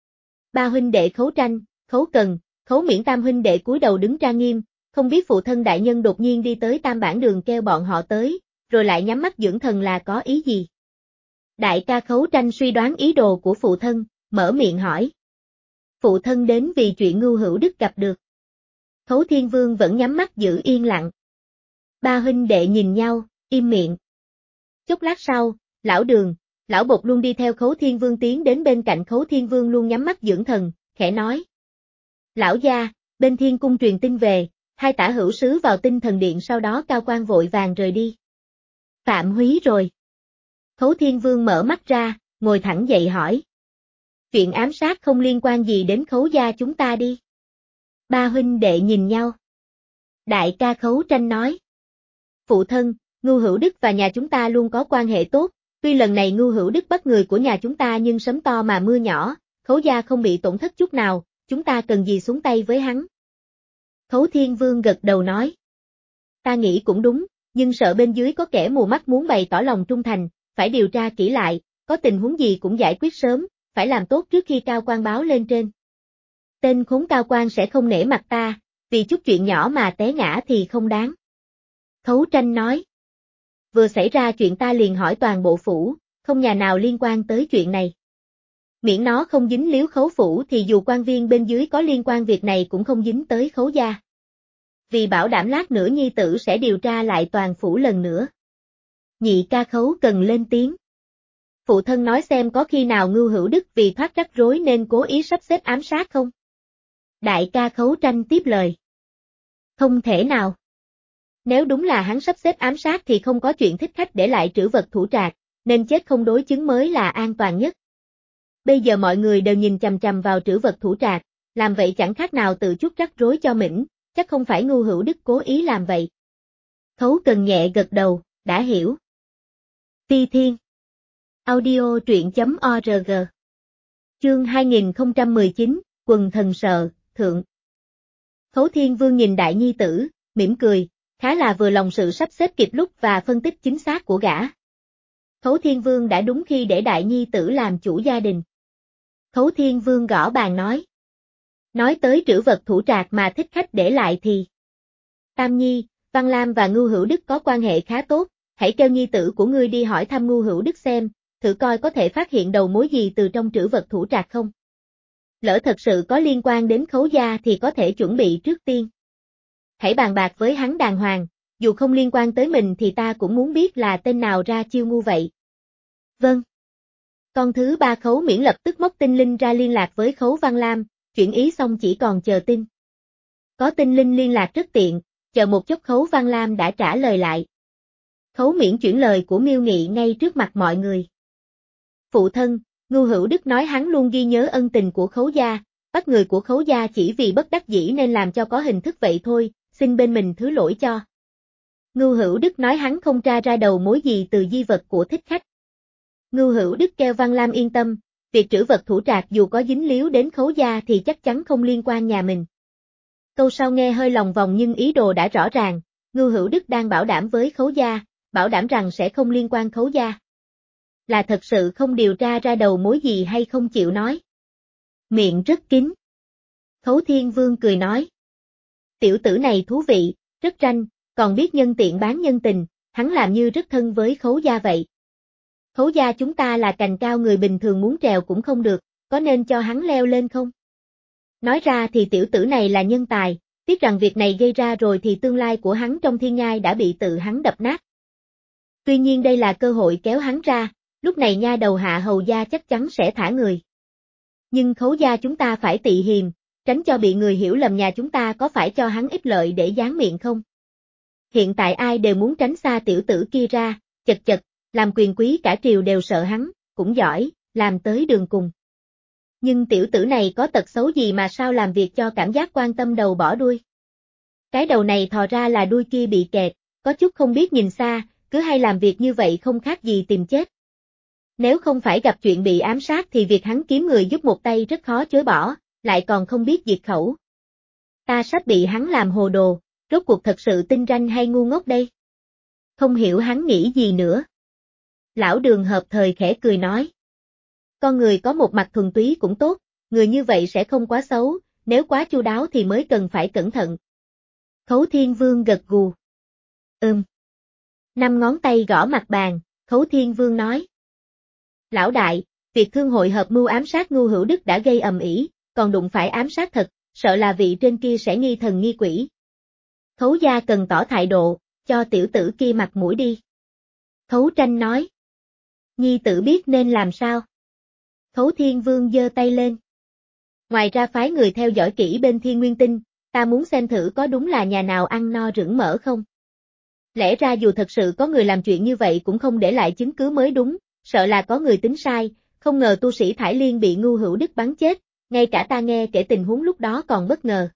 Ba huynh đệ Khấu Tranh, Khấu Cần, Khấu Miễn tam huynh đệ cúi đầu đứng trang nghiêm, không biết phụ thân đại nhân đột nhiên đi tới Tam Bản Đường kêu bọn họ tới, rồi lại nhắm mắt dưỡng thần là có ý gì? Đại ca Khấu Tranh suy đoán ý đồ của phụ thân, mở miệng hỏi. Phụ thân đến vì chuyện Ngưu Hữu Đức gặp được. Khấu Thiên Vương vẫn nhắm mắt giữ yên lặng. Ba huynh đệ nhìn nhau, im miệng. Chốc lát sau, lão Đường, lão Bột luôn đi theo Khấu Thiên Vương tiến đến bên cạnh Khấu Thiên Vương luôn nhắm mắt dưỡng thần, khẽ nói. Lão gia, bên Thiên Cung truyền tin về, hai tả hữu sứ vào tinh thần điện sau đó Cao Quang vội vàng rời đi. Phạm húy rồi. Khấu Thiên Vương mở mắt ra, ngồi thẳng dậy hỏi. Chuyện ám sát không liên quan gì đến Khấu gia chúng ta đi. Ba huynh đệ nhìn nhau. Đại ca Khấu Tranh nói. Phụ thân, Ngưu Hữu Đức và nhà chúng ta luôn có quan hệ tốt, tuy lần này Ngưu Hữu Đức bắt người của nhà chúng ta nhưng sấm to mà mưa nhỏ, Khấu gia không bị tổn thất chút nào, chúng ta cần gì xuống tay với hắn. Khấu Thiên Vương gật đầu nói. Ta nghĩ cũng đúng, nhưng sợ bên dưới có kẻ mù mắt muốn bày tỏ lòng trung thành, phải điều tra kỹ lại, có tình huống gì cũng giải quyết sớm, phải làm tốt trước khi cao quan báo lên trên. Tên khốn cao quan sẽ không nể mặt ta, vì chút chuyện nhỏ mà té ngã thì không đáng. Khấu Tranh nói. Vừa xảy ra chuyện ta liền hỏi toàn bộ phủ, không nhà nào liên quan tới chuyện này. Miễn nó không dính líu Khấu phủ thì dù quan viên bên dưới có liên quan việc này cũng không dính tới Khấu gia. Vì bảo đảm lát nữa nhi tử sẽ điều tra lại toàn phủ lần nữa. Nhị ca Khấu cần lên tiếng. Phụ thân nói xem có khi nào Ngưu Hữu Đức vì thoát rắc rối nên cố ý sắp xếp ám sát không? Đại ca Khấu Tranh tiếp lời. Không thể nào. Nếu đúng là hắn sắp xếp ám sát thì không có chuyện thích khách để lại trữ vật thủ trạc, nên chết không đối chứng mới là an toàn nhất. Bây giờ mọi người đều nhìn chằm chằm vào trữ vật thủ trạc, làm vậy chẳng khác nào tự chuốc rắc rối cho mình, chắc không phải Ngưu Hữu Đức cố ý làm vậy. Khấu Cần nhẹ gật đầu, đã hiểu. Phi Thiên Audio truyện chấm org Chương hai nghìn không trăm mười chín, Quần thần sợ, thượng. Khấu Thiên Vương nhìn đại nhi tử, mỉm cười, khá là vừa lòng sự sắp xếp kịp lúc và phân tích chính xác của gã. Khấu Thiên Vương đã đúng khi để đại nhi tử làm chủ gia đình. Khấu Thiên Vương gõ bàn nói. Nói tới trữ vật thủ trạc mà thích khách để lại thì. Tam Nhi, Văn Lam và Ngưu Hữu Đức có quan hệ khá tốt, hãy kêu nhi tử của ngươi đi hỏi thăm Ngưu Hữu Đức xem, thử coi có thể phát hiện đầu mối gì từ trong trữ vật thủ trạc không. Lỡ thật sự có liên quan đến Khấu gia thì có thể chuẩn bị trước tiên. Hãy bàn bạc với hắn đàng hoàng, dù không liên quan tới mình thì ta cũng muốn biết là tên nào ra chiêu ngu vậy. Vâng. Con thứ ba Khấu Miễn lập tức móc tinh linh ra liên lạc với Khấu Văn Lam, chuyển ý xong chỉ còn chờ tin. Có tinh linh liên lạc rất tiện, chờ một chốc Khấu Văn Lam đã trả lời lại. Khấu Miễn chuyển lời của Miêu Nghị ngay trước mặt mọi người. Phụ thân, Ngưu Hữu Đức nói hắn luôn ghi nhớ ân tình của Khấu gia, bắt người của Khấu gia chỉ vì bất đắc dĩ nên làm cho có hình thức vậy thôi, xin bên mình thứ lỗi cho. Ngưu Hữu Đức nói hắn không tra ra đầu mối gì từ di vật của thích khách. Ngưu Hữu Đức kêu Văn Lam yên tâm, việc trữ vật thủ trạc dù có dính líu đến Khấu gia thì chắc chắn không liên quan nhà mình. Câu sau nghe hơi lòng vòng nhưng ý đồ đã rõ ràng, Ngưu Hữu Đức đang bảo đảm với Khấu gia, bảo đảm rằng sẽ không liên quan Khấu gia. Là thật sự không điều tra ra đầu mối gì hay không chịu nói. Miệng rất kín. Khấu Thiên Vương cười nói. Tiểu tử này thú vị, rất ranh, còn biết nhân tiện bán nhân tình, hắn làm như rất thân với Khấu gia vậy. Khấu gia chúng ta là cành cao người bình thường muốn trèo cũng không được, có nên cho hắn leo lên không? Nói ra thì tiểu tử này là nhân tài, tiếc rằng việc này gây ra rồi thì tương lai của hắn trong thiên nhai đã bị tự hắn đập nát. Tuy nhiên đây là cơ hội kéo hắn ra, lúc này nha đầu Hạ Hầu gia chắc chắn sẽ thả người. Nhưng Khấu gia chúng ta phải tị hiềm, tránh cho bị người hiểu lầm nhà chúng ta có phải cho hắn ít lợi để dán miệng không? Hiện tại ai đều muốn tránh xa tiểu tử kia ra, chật chật, làm quyền quý cả triều đều sợ hắn, cũng giỏi, làm tới đường cùng. Nhưng tiểu tử này có tật xấu gì mà sao làm việc cho cảm giác quan tâm đầu bỏ đuôi? Cái đầu này thò ra là đuôi kia bị kẹt, có chút không biết nhìn xa, cứ hay làm việc như vậy không khác gì tìm chết. Nếu không phải gặp chuyện bị ám sát thì việc hắn kiếm người giúp một tay rất khó chối bỏ, lại còn không biết diệt khẩu. Ta sắp bị hắn làm hồ đồ, rốt cuộc thật sự tinh ranh hay ngu ngốc đây? Không hiểu hắn nghĩ gì nữa. Lão Đường hợp thời khẽ cười nói. Con người có một mặt thuần túy cũng tốt, người như vậy sẽ không quá xấu, nếu quá chu đáo thì mới cần phải cẩn thận. Khấu Thiên Vương gật gù. Ừm. Năm ngón tay gõ mặt bàn, Khấu Thiên Vương nói. Lão đại, việc thương hội hợp mưu ám sát Ngưu Hữu Đức đã gây ầm ĩ, còn đụng phải ám sát thật, sợ là vị trên kia sẽ nghi thần nghi quỷ. Khấu gia cần tỏ thái độ, cho tiểu tử kia mặt mũi đi. Khấu Tranh nói. Nhi tử biết nên làm sao? Khấu Thiên Vương giơ tay lên. Ngoài ra phái người theo dõi kỹ bên Thiên Nguyên Tinh, ta muốn xem thử có đúng là nhà nào ăn no rửng mỡ không. Lẽ ra dù thật sự có người làm chuyện như vậy cũng không để lại chứng cứ mới đúng, sợ là có người tính sai, không ngờ tu sĩ Thải Liên bị Ngưu Hữu Đức bắn chết, ngay cả ta nghe kể tình huống lúc đó còn bất ngờ.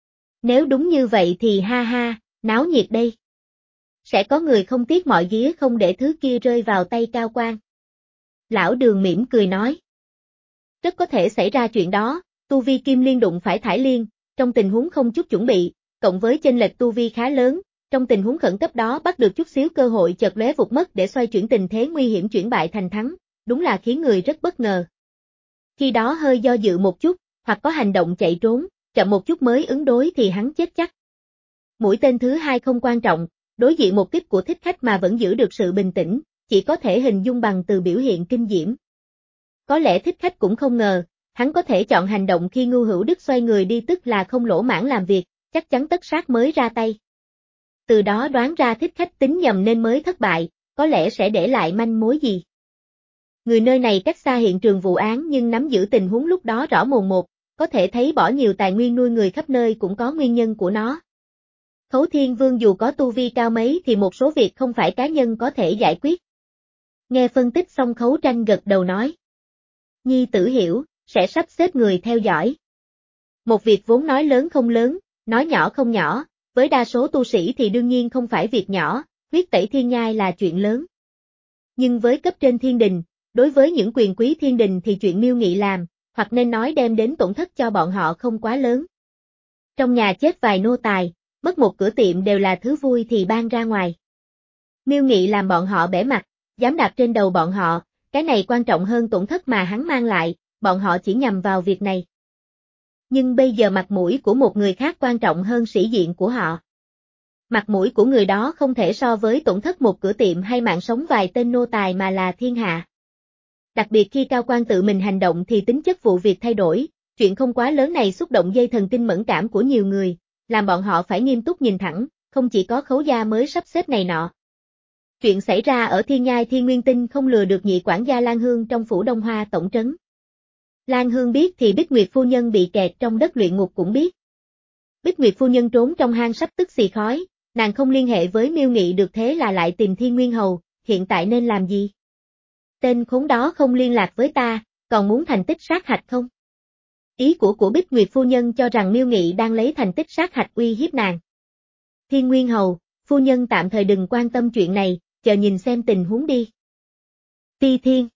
Nếu đúng như vậy thì ha ha, náo nhiệt đây. Sẽ có người không tiếc mọi vía không để thứ kia rơi vào tay cao quan. Lão Đường mỉm cười nói. Rất có thể xảy ra chuyện đó, Tu vi Kim Liên đụng phải Thải Liên, trong tình huống không chút chuẩn bị, cộng với chênh lệch tu vi khá lớn, trong tình huống khẩn cấp đó bắt được chút xíu cơ hội chợt lóe vụt mất để xoay chuyển tình thế nguy hiểm chuyển bại thành thắng, đúng là khiến người rất bất ngờ. Khi đó hơi do dự một chút, hoặc có hành động chạy trốn, chậm một chút mới ứng đối thì hắn chết chắc. Mũi tên thứ hai không quan trọng, đối diện một kích của Thích Khách mà vẫn giữ được sự bình tĩnh, chỉ có thể hình dung bằng từ biểu hiện kinh diễm. Có lẽ Thích Khách cũng không ngờ, hắn có thể chọn hành động khi Ngưu Hữu Đức xoay người đi tức là không lỗ mãng làm việc, chắc chắn tất sát mới ra tay. Từ đó đoán ra Thích Khách tính nhầm nên mới thất bại, có lẽ sẽ để lại manh mối gì. Người nơi này cách xa hiện trường vụ án nhưng nắm giữ tình huống lúc đó rõ mồn một, có thể thấy bỏ nhiều tài nguyên nuôi người khắp nơi cũng có nguyên nhân của nó. Khấu Thiên Vương dù có tu vi cao mấy thì một số việc không phải cá nhân có thể giải quyết. Nghe phân tích xong Khấu Tranh gật đầu nói. Nhi tử hiểu, sẽ sắp xếp người theo dõi. Một việc vốn nói lớn không lớn, nói nhỏ không nhỏ, với đa số tu sĩ thì đương nhiên không phải việc nhỏ, huyết tẩy thiên nhai là chuyện lớn. Nhưng với cấp trên thiên đình, đối với những quyền quý thiên đình thì chuyện Miêu Nghị làm, hoặc nên nói đem đến tổn thất cho bọn họ không quá lớn. Trong nhà chết vài nô tài, mất một cửa tiệm đều là thứ vui thì ban ra ngoài. Miêu Nghị làm bọn họ bẻ mặt, dám đạp trên đầu bọn họ, cái này quan trọng hơn tổn thất mà hắn mang lại, bọn họ chỉ nhằm vào việc này. Nhưng bây giờ mặt mũi của một người khác quan trọng hơn sĩ diện của họ. Mặt mũi của người đó không thể so với tổn thất một cửa tiệm hay mạng sống vài tên nô tài mà là thiên hạ. Đặc biệt khi cao quan tự mình hành động thì tính chất vụ việc thay đổi, chuyện không quá lớn này xúc động dây thần kinh mẫn cảm của nhiều người, làm bọn họ phải nghiêm túc nhìn thẳng, không chỉ có Khấu gia mới sắp xếp này nọ. Chuyện xảy ra ở Thiên Nhai Thiên Nguyên Tinh không lừa được nhị quản gia Lan Hương trong phủ Đông Hoa tổng trấn. Lan Hương biết thì Bích Nguyệt phu nhân bị kẹt trong đất luyện ngục cũng biết. Bích Nguyệt phu nhân trốn trong hang sắp tức xì khói, nàng không liên hệ với Miêu Nghị được thế là lại tìm Thiên Nguyên Hầu, hiện tại nên làm gì? Tên khốn đó không liên lạc với ta, còn muốn thành tích sát hạch không? Ý của của Bích Nguyệt phu nhân cho rằng Miêu Nghị đang lấy thành tích sát hạch uy hiếp nàng. Thiên Nguyên Hầu, phu nhân tạm thời đừng quan tâm chuyện này, chờ nhìn xem tình huống đi. Ti Thiên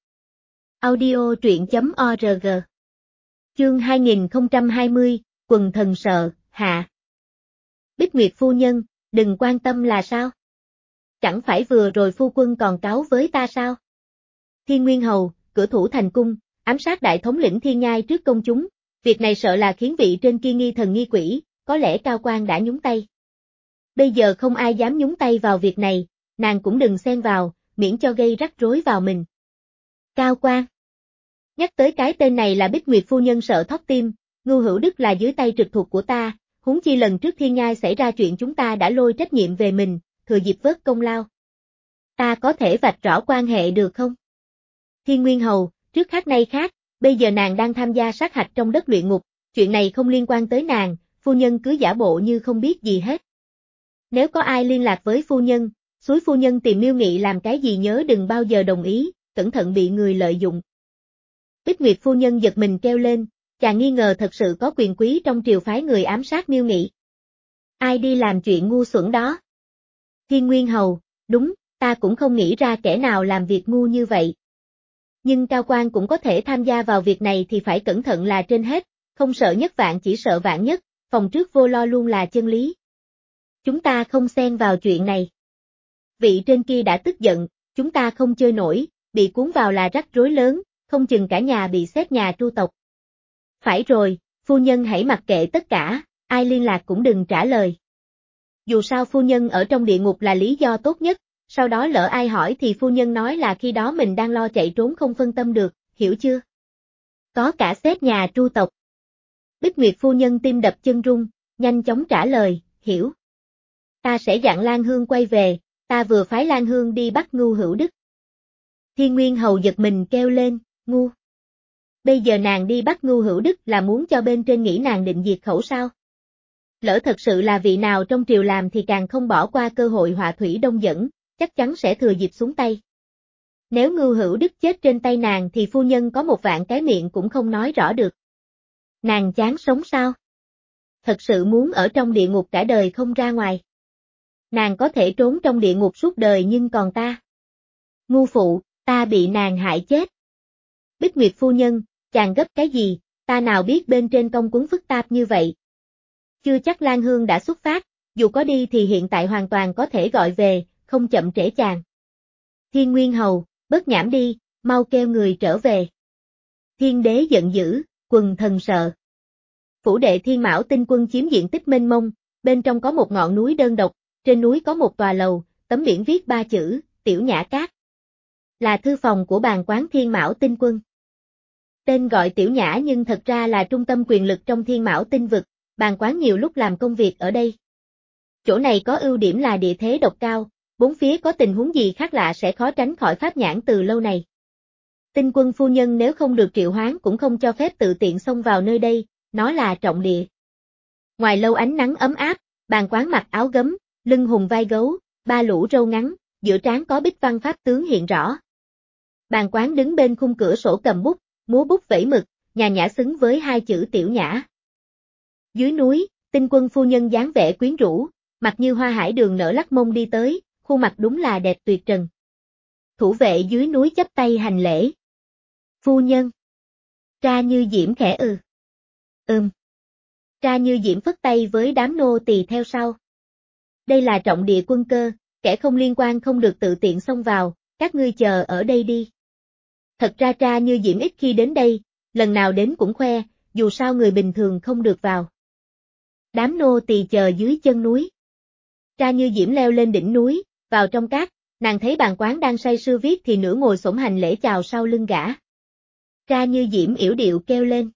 Audio truyện.org Chương hai nghìn không trăm hai mươi, Quần thần sợ, hạ. Bích Nguyệt phu nhân, đừng quan tâm là sao? Chẳng phải vừa rồi phu quân còn cáo với ta sao? Thiên Nguyên Hầu, cửa thủ thành cung, ám sát đại thống lĩnh Thiên Nhai trước công chúng, việc này sợ là khiến vị trên kia nghi thần nghi quỷ, có lẽ cao quan đã nhúng tay. Bây giờ không ai dám nhúng tay vào việc này, nàng cũng đừng xen vào, miễn cho gây rắc rối vào mình. Cao quan. Nhắc tới cái tên này là Bích Nguyệt phu nhân sợ thót tim, Ngưu Hữu Đức là dưới tay trực thuộc của ta, huống chi lần trước Thiên Nhai xảy ra chuyện chúng ta đã lôi trách nhiệm về mình, thừa dịp vớt công lao. Ta có thể vạch rõ quan hệ được không? Thiên Nguyên Hầu, trước khác nay khác, bây giờ nàng đang tham gia sát hạch trong đất luyện ngục, chuyện này không liên quan tới nàng, phu nhân cứ giả bộ như không biết gì hết. Nếu có ai liên lạc với phu nhân, xúi phu nhân tìm Miêu Nghị làm cái gì nhớ đừng bao giờ đồng ý, cẩn thận bị người lợi dụng. Bích Nguyệt phu nhân giật mình kêu lên, chàng nghi ngờ thật sự có quyền quý trong triều phái người ám sát Miêu Nghị. Ai đi làm chuyện ngu xuẩn đó? Thiên Nguyên Hầu, đúng, ta cũng không nghĩ ra kẻ nào làm việc ngu như vậy. Nhưng cao quan cũng có thể tham gia vào việc này thì phải cẩn thận là trên hết, không sợ nhất vạn chỉ sợ vạn nhất, phòng trước vô lo luôn là chân lý. Chúng ta không xen vào chuyện này. Vị trên kia đã tức giận, chúng ta không chơi nổi, bị cuốn vào là rắc rối lớn, không chừng cả nhà bị xếp nhà tru tộc. Phải rồi, phu nhân hãy mặc kệ tất cả, ai liên lạc cũng đừng trả lời. Dù sao phu nhân ở trong địa ngục là lý do tốt nhất, sau đó lỡ ai hỏi thì phu nhân nói là khi đó mình đang lo chạy trốn không phân tâm được, hiểu chưa? Có cả xếp nhà tru tộc. Bích Nguyệt phu nhân tim đập chân run, nhanh chóng trả lời, hiểu. Ta sẽ dặn Lan Hương quay về, ta vừa phái Lan Hương đi bắt Ngưu Hữu Đức. Thiên Nguyên Hầu giật mình kêu lên, ngu. Bây giờ nàng đi bắt Ngưu Hữu Đức là muốn cho bên trên nghĩ nàng định diệt khẩu sao? Lỡ thật sự là vị nào trong triều làm thì càng không bỏ qua cơ hội họa thủy đông dẫn, chắc chắn sẽ thừa dịp xuống tay. Nếu Ngưu Hữu Đức chết trên tay nàng thì phu nhân có một vạn cái miệng cũng không nói rõ được. Nàng chán sống sao? Thật sự muốn ở trong địa ngục cả đời không ra ngoài. Nàng có thể trốn trong địa ngục suốt đời nhưng còn ta. Ngu phụ, ta bị nàng hại chết. Bích Nguyệt phu nhân, chàng gấp cái gì, ta nào biết bên trên công quấn phức tạp như vậy. Chưa chắc Lan Hương đã xuất phát, dù có đi thì hiện tại hoàn toàn có thể gọi về, không chậm trễ chàng. Thiên Nguyên Hầu, bớt nhảm đi, mau kêu người trở về. Thiên đế giận dữ, quần thần sợ. Phủ đệ Thiên Mão Tinh Quân chiếm diện tích mênh mông, bên trong có một ngọn núi đơn độc, trên núi có một tòa lầu, tấm biển viết ba chữ, Tiểu Nhã Cát. Là thư phòng của bàn quán Thiên Mão Tinh Quân. Tên gọi Tiểu Nhã nhưng thật ra là trung tâm quyền lực trong Thiên Mão Tinh vực, bàn quán nhiều lúc làm công việc ở đây. Chỗ này có ưu điểm là địa thế độc cao, bốn phía có tình huống gì khác lạ sẽ khó tránh khỏi pháp nhãn từ lâu này. Tinh Quân phu nhân nếu không được triệu hoán cũng không cho phép tự tiện xông vào nơi đây, nó là trọng địa. Ngoài lâu ánh nắng ấm áp, bàn quán mặc áo gấm, lưng hùng vai gấu, ba lũ râu ngắn, giữa trán có bích văn pháp tướng hiện rõ. Bàn quán đứng bên khung cửa sổ cầm bút, múa bút vẩy mực, nhà nhã xứng với hai chữ Tiểu Nhã. Dưới núi, Tinh Quân phu nhân dáng vẻ quyến rũ, mặt như hoa hải đường nở lắc mông đi tới, khuôn mặt đúng là đẹp tuyệt trần. Thủ vệ dưới núi chắp tay hành lễ. Phu nhân. Tra Như Diễm khẽ ừ. Ừm. Tra Như Diễm phất tay với đám nô tỳ theo sau. Đây là trọng địa quân cơ, kẻ không liên quan không được tự tiện xông vào, các ngươi chờ ở đây đi. Thật ra Tra Như Diễm ít khi đến đây, lần nào đến cũng khoe, dù sao người bình thường không được vào. Đám nô tỳ chờ dưới chân núi. Tra Như Diễm leo lên đỉnh núi, vào trong cát, nàng thấy bàn quán đang say sưa viết thì nửa ngồi xổm hành lễ chào sau lưng gã. Tra Như Diễm yểu điệu kêu lên.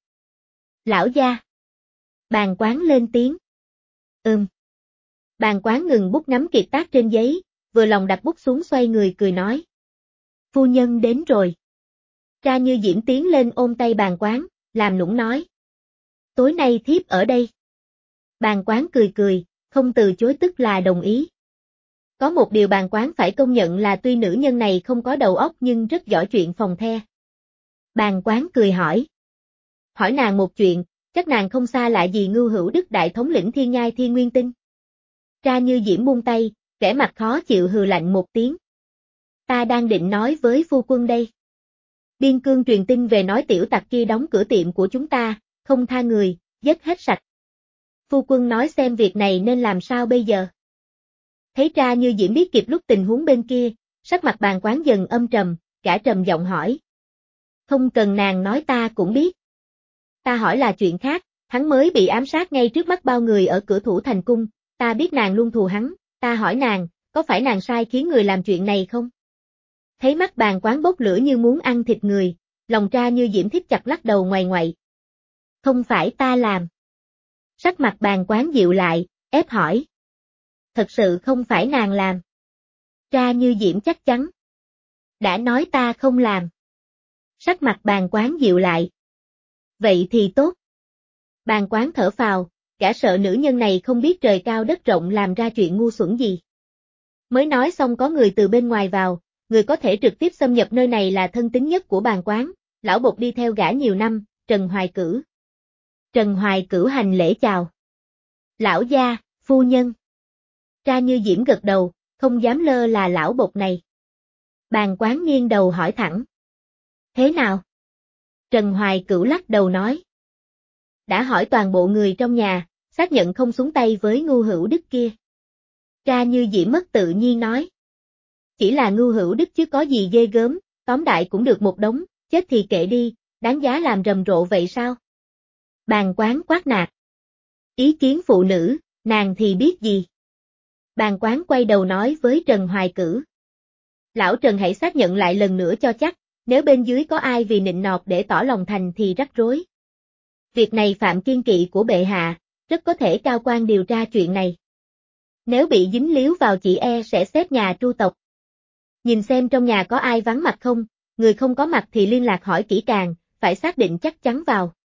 Lão gia. Bàn quán lên tiếng. Ừm. Bàn quán ngừng bút nắm kiệt tác trên giấy, vừa lòng đặt bút xuống xoay người cười nói. Phu nhân đến rồi. Tra Như Diễm tiến lên ôm tay bàn quán, làm nũng nói. Tối nay thiếp ở đây. Bàn quán cười cười, không từ chối tức là đồng ý. Có một điều bàn quán phải công nhận là tuy nữ nhân này không có đầu óc nhưng rất giỏi chuyện phòng the. Bàn quán cười hỏi. Hỏi nàng một chuyện, chắc nàng không xa lạ gì Ngưu Hữu Đức đại thống lĩnh Thiên Nhai Thiên Nguyên Tinh. Tra Như Diễm buông tay, vẻ mặt khó chịu hừ lạnh một tiếng. Ta đang định nói với phu quân đây. Biên Cương truyền tin về nói tiểu tặc kia đóng cửa tiệm của chúng ta, không tha người, giết hết sạch. Phu quân nói xem việc này nên làm sao bây giờ. Thấy Tra Như Diễm biết kịp lúc tình huống bên kia, sắc mặt bàn quán dần âm trầm, cả trầm giọng hỏi. Không cần nàng nói ta cũng biết. Ta hỏi là chuyện khác, hắn mới bị ám sát ngay trước mắt bao người ở cửa Thủ Thành Cung, ta biết nàng luôn thù hắn, ta hỏi nàng, có phải nàng sai khiến người làm chuyện này không? Thấy mắt bàn quán bốc lửa như muốn ăn thịt người, lòng Tra Như Diễm thích chặt lắc đầu ngoài ngoại. Không phải ta làm. Sắc mặt bàn quán dịu lại, ép hỏi. Thật sự không phải nàng làm. Tra Như Diễm chắc chắn. Đã nói ta không làm. Sắc mặt bàn quán dịu lại. Vậy thì tốt. Bàn quán thở phào, cả sợ nữ nhân này không biết trời cao đất rộng làm ra chuyện ngu xuẩn gì. Mới nói xong có người từ bên ngoài vào, người có thể trực tiếp xâm nhập nơi này là thân tín nhất của bàn quán, lão bột đi theo gã nhiều năm, Trần Hoài Cửu. Trần Hoài Cửu hành lễ chào. Lão gia, phu nhân. Tra Như Diễm gật đầu, không dám lơ là lão bột này. Bàn quán nghiêng đầu hỏi thẳng. Thế nào? Trần Hoài Cửu lắc đầu nói. Đã hỏi toàn bộ người trong nhà, xác nhận không xuống tay với Ngưu Hữu Đức kia. Tra Như Diễm mất tự nhiên nói. Chỉ là Ngưu Hữu Đức chứ có gì ghê gớm, tóm đại cũng được một đống, chết thì kệ đi, đáng giá làm rầm rộ vậy sao? Bàn quán quát nạt. Ý kiến phụ nữ, nàng thì biết gì? Bàn quán quay đầu nói với Trần Hoài Cửu. Lão Trần hãy xác nhận lại lần nữa cho chắc, nếu bên dưới có ai vì nịnh nọt để tỏ lòng thành thì rắc rối. Việc này phạm kiên kỵ của bệ hạ, rất có thể cao quan điều tra chuyện này. Nếu bị dính líu vào chỉ e sẽ xếp nhà tru tộc. Nhìn xem trong nhà có ai vắng mặt không, người không có mặt thì liên lạc hỏi kỹ càng, phải xác định chắc chắn vào.